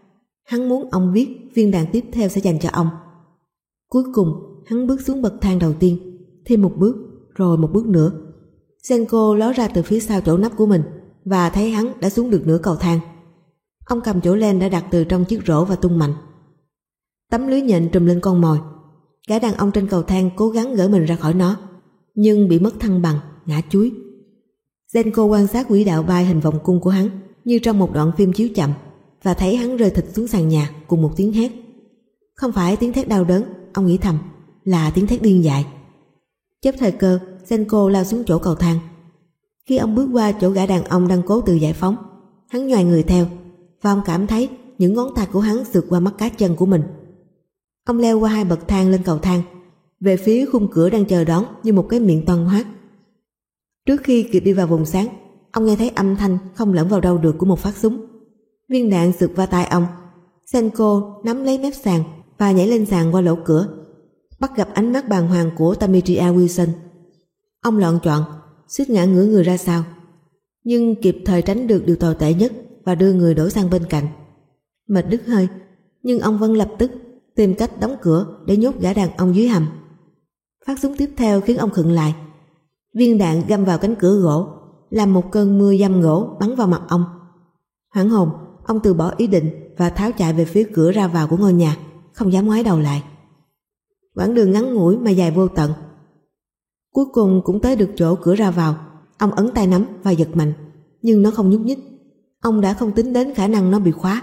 Hắn muốn ông biết viên đạn tiếp theo sẽ dành cho ông. Cuối cùng, hắn bước xuống bậc thang đầu tiên, thêm một bước, rồi một bước nữa. Zenko ló ra từ phía sau chỗ nắp của mình và thấy hắn đã xuống được nửa cầu thang. Ông cầm chỗ len đã đặt từ trong chiếc rổ và tung mạnh. Tấm lưới nhện trùm lên con mồi. Gã đàn ông trên cầu thang cố gắng gỡ mình ra khỏi nó, nhưng bị mất thăng bằng, ngã chúi. Zenko quan sát quỹ đạo bay hình vòng cung của hắn như trong một đoạn phim chiếu chậm và thấy hắn rơi thịt xuống sàn nhà cùng một tiếng hét. Không phải tiếng thét đau đớn, ông nghĩ thầm, là tiếng thét điên dại. Chớp thời cơ, Zenko lao xuống chỗ cầu thang. Khi ông bước qua chỗ gã đàn ông đang cố tự giải phóng, hắn nhoài người theo và ông cảm thấy những ngón tay của hắn sượt qua mắt cá chân của mình. Ông leo qua hai bậc thang lên cầu thang, về phía khung cửa đang chờ đón như một cái miệng toan hoác. Trước khi kịp đi vào vùng sáng, ông nghe thấy âm thanh không lẫn vào đâu được của một phát súng. Viên đạn sượt qua tai ông. Zenko nắm lấy mép sàn và nhảy lên sàn qua lỗ cửa, bắt gặp ánh mắt bàng hoàng của Demetria Wilson. Ông loạn choạng, suýt ngã ngửa người ra sau, nhưng kịp thời tránh được điều tồi tệ nhất và đưa người đổ sang bên cạnh. Mệt đứt hơi, nhưng ông vẫn lập tức tìm cách đóng cửa để nhốt gã đàn ông dưới hầm. Phát súng tiếp theo khiến ông khựng lại. Viên đạn găm vào cánh cửa gỗ, làm một cơn mưa dăm gỗ bắn vào mặt ông. Hoảng hồn, ông từ bỏ ý định và tháo chạy về phía cửa ra vào của ngôi nhà, không dám ngoái đầu lại. Quãng đường ngắn ngủi mà dài vô tận. Cuối cùng cũng tới được chỗ cửa ra vào. Ông ấn tay nắm và giật mạnh, nhưng nó không nhúc nhích. Ông đã không tính đến khả năng nó bị khóa.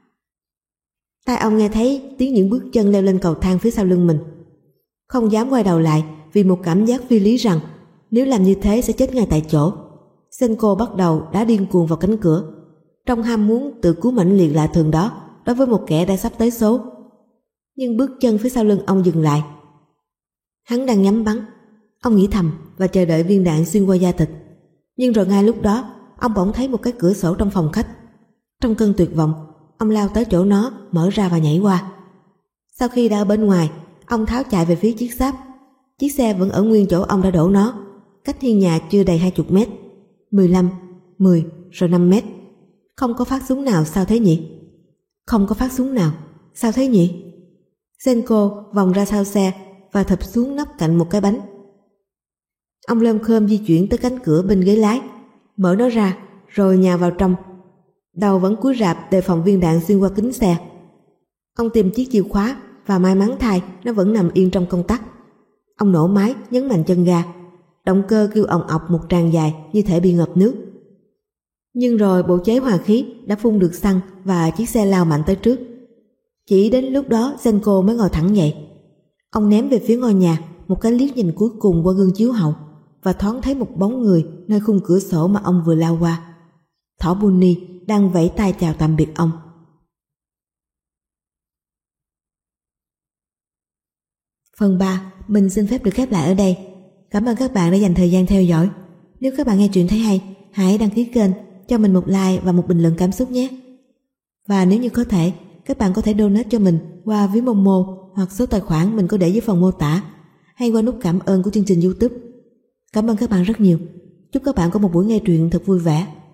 Tai ông nghe thấy tiếng những bước chân leo lên cầu thang phía sau lưng mình. Không dám quay đầu lại vì một cảm giác phi lý rằng nếu làm như thế sẽ chết ngay tại chỗ. Zenko bắt đầu đá điên cuồng vào cánh cửa, trong ham muốn tự cứu mãnh liệt lạ thường đó đối với một kẻ đã sắp tới số. Nhưng bước chân phía sau lưng ông dừng lại. Hắn đang nhắm bắn. Ông nghĩ thầm và chờ đợi viên đạn xuyên qua da thịt. Nhưng rồi ngay lúc đó, ông bỗng thấy một cái cửa sổ trong phòng khách. Trong cơn tuyệt vọng, ông lao tới chỗ nó, mở ra và nhảy qua. Sau khi đã ở bên ngoài, ông tháo chạy về phía chiếc sáp. Chiếc xe vẫn ở nguyên chỗ ông đã đổ nó, cách hiên nhà chưa đầy hai chục mét. Mười lăm, mười, rồi năm mét. Không có phát súng nào, sao thế nhỉ? Không có phát súng nào, sao thế nhỉ? Zenko vòng ra sau xe và thụp xuống nắp cạnh một cái bánh. Ông lơm khơm di chuyển tới cánh cửa bên ghế lái, mở nó ra rồi nhào vào trong. Đầu vẫn cúi rạp đề phòng viên đạn xuyên qua kính xe. Ông tìm chiếc chìa khóa và may mắn thay nó vẫn nằm yên trong công tắc. Ông nổ máy, nhấn mạnh chân ga. Động cơ kêu òng ọc một tràng dài như thể bị ngập nước. Nhưng rồi bộ chế hòa khí đã phun được xăng và chiếc xe lao mạnh tới trước. Chỉ đến lúc đó Zenko mới ngồi thẳng dậy. Ông ném về phía ngôi nhà một cái liếc nhìn cuối cùng qua gương chiếu hậu và thoáng thấy một bóng người nơi khung cửa sổ mà ông vừa lao qua. Thỏ Bunny đang vẫy tay chào tạm biệt ông. Phần ba mình xin phép được khép lại ở đây. Cảm ơn các bạn đã dành thời gian theo dõi. Nếu các bạn nghe truyện thấy hay, hãy đăng ký kênh, cho mình một like và một bình luận cảm xúc nhé. Và nếu như có thể, các bạn có thể donate cho mình qua ví Momo hoặc số tài khoản mình có để dưới phần mô tả, hay qua nút cảm ơn của chương trình YouTube. Cảm ơn các bạn rất nhiều. Chúc các bạn có một buổi nghe truyện thật vui vẻ.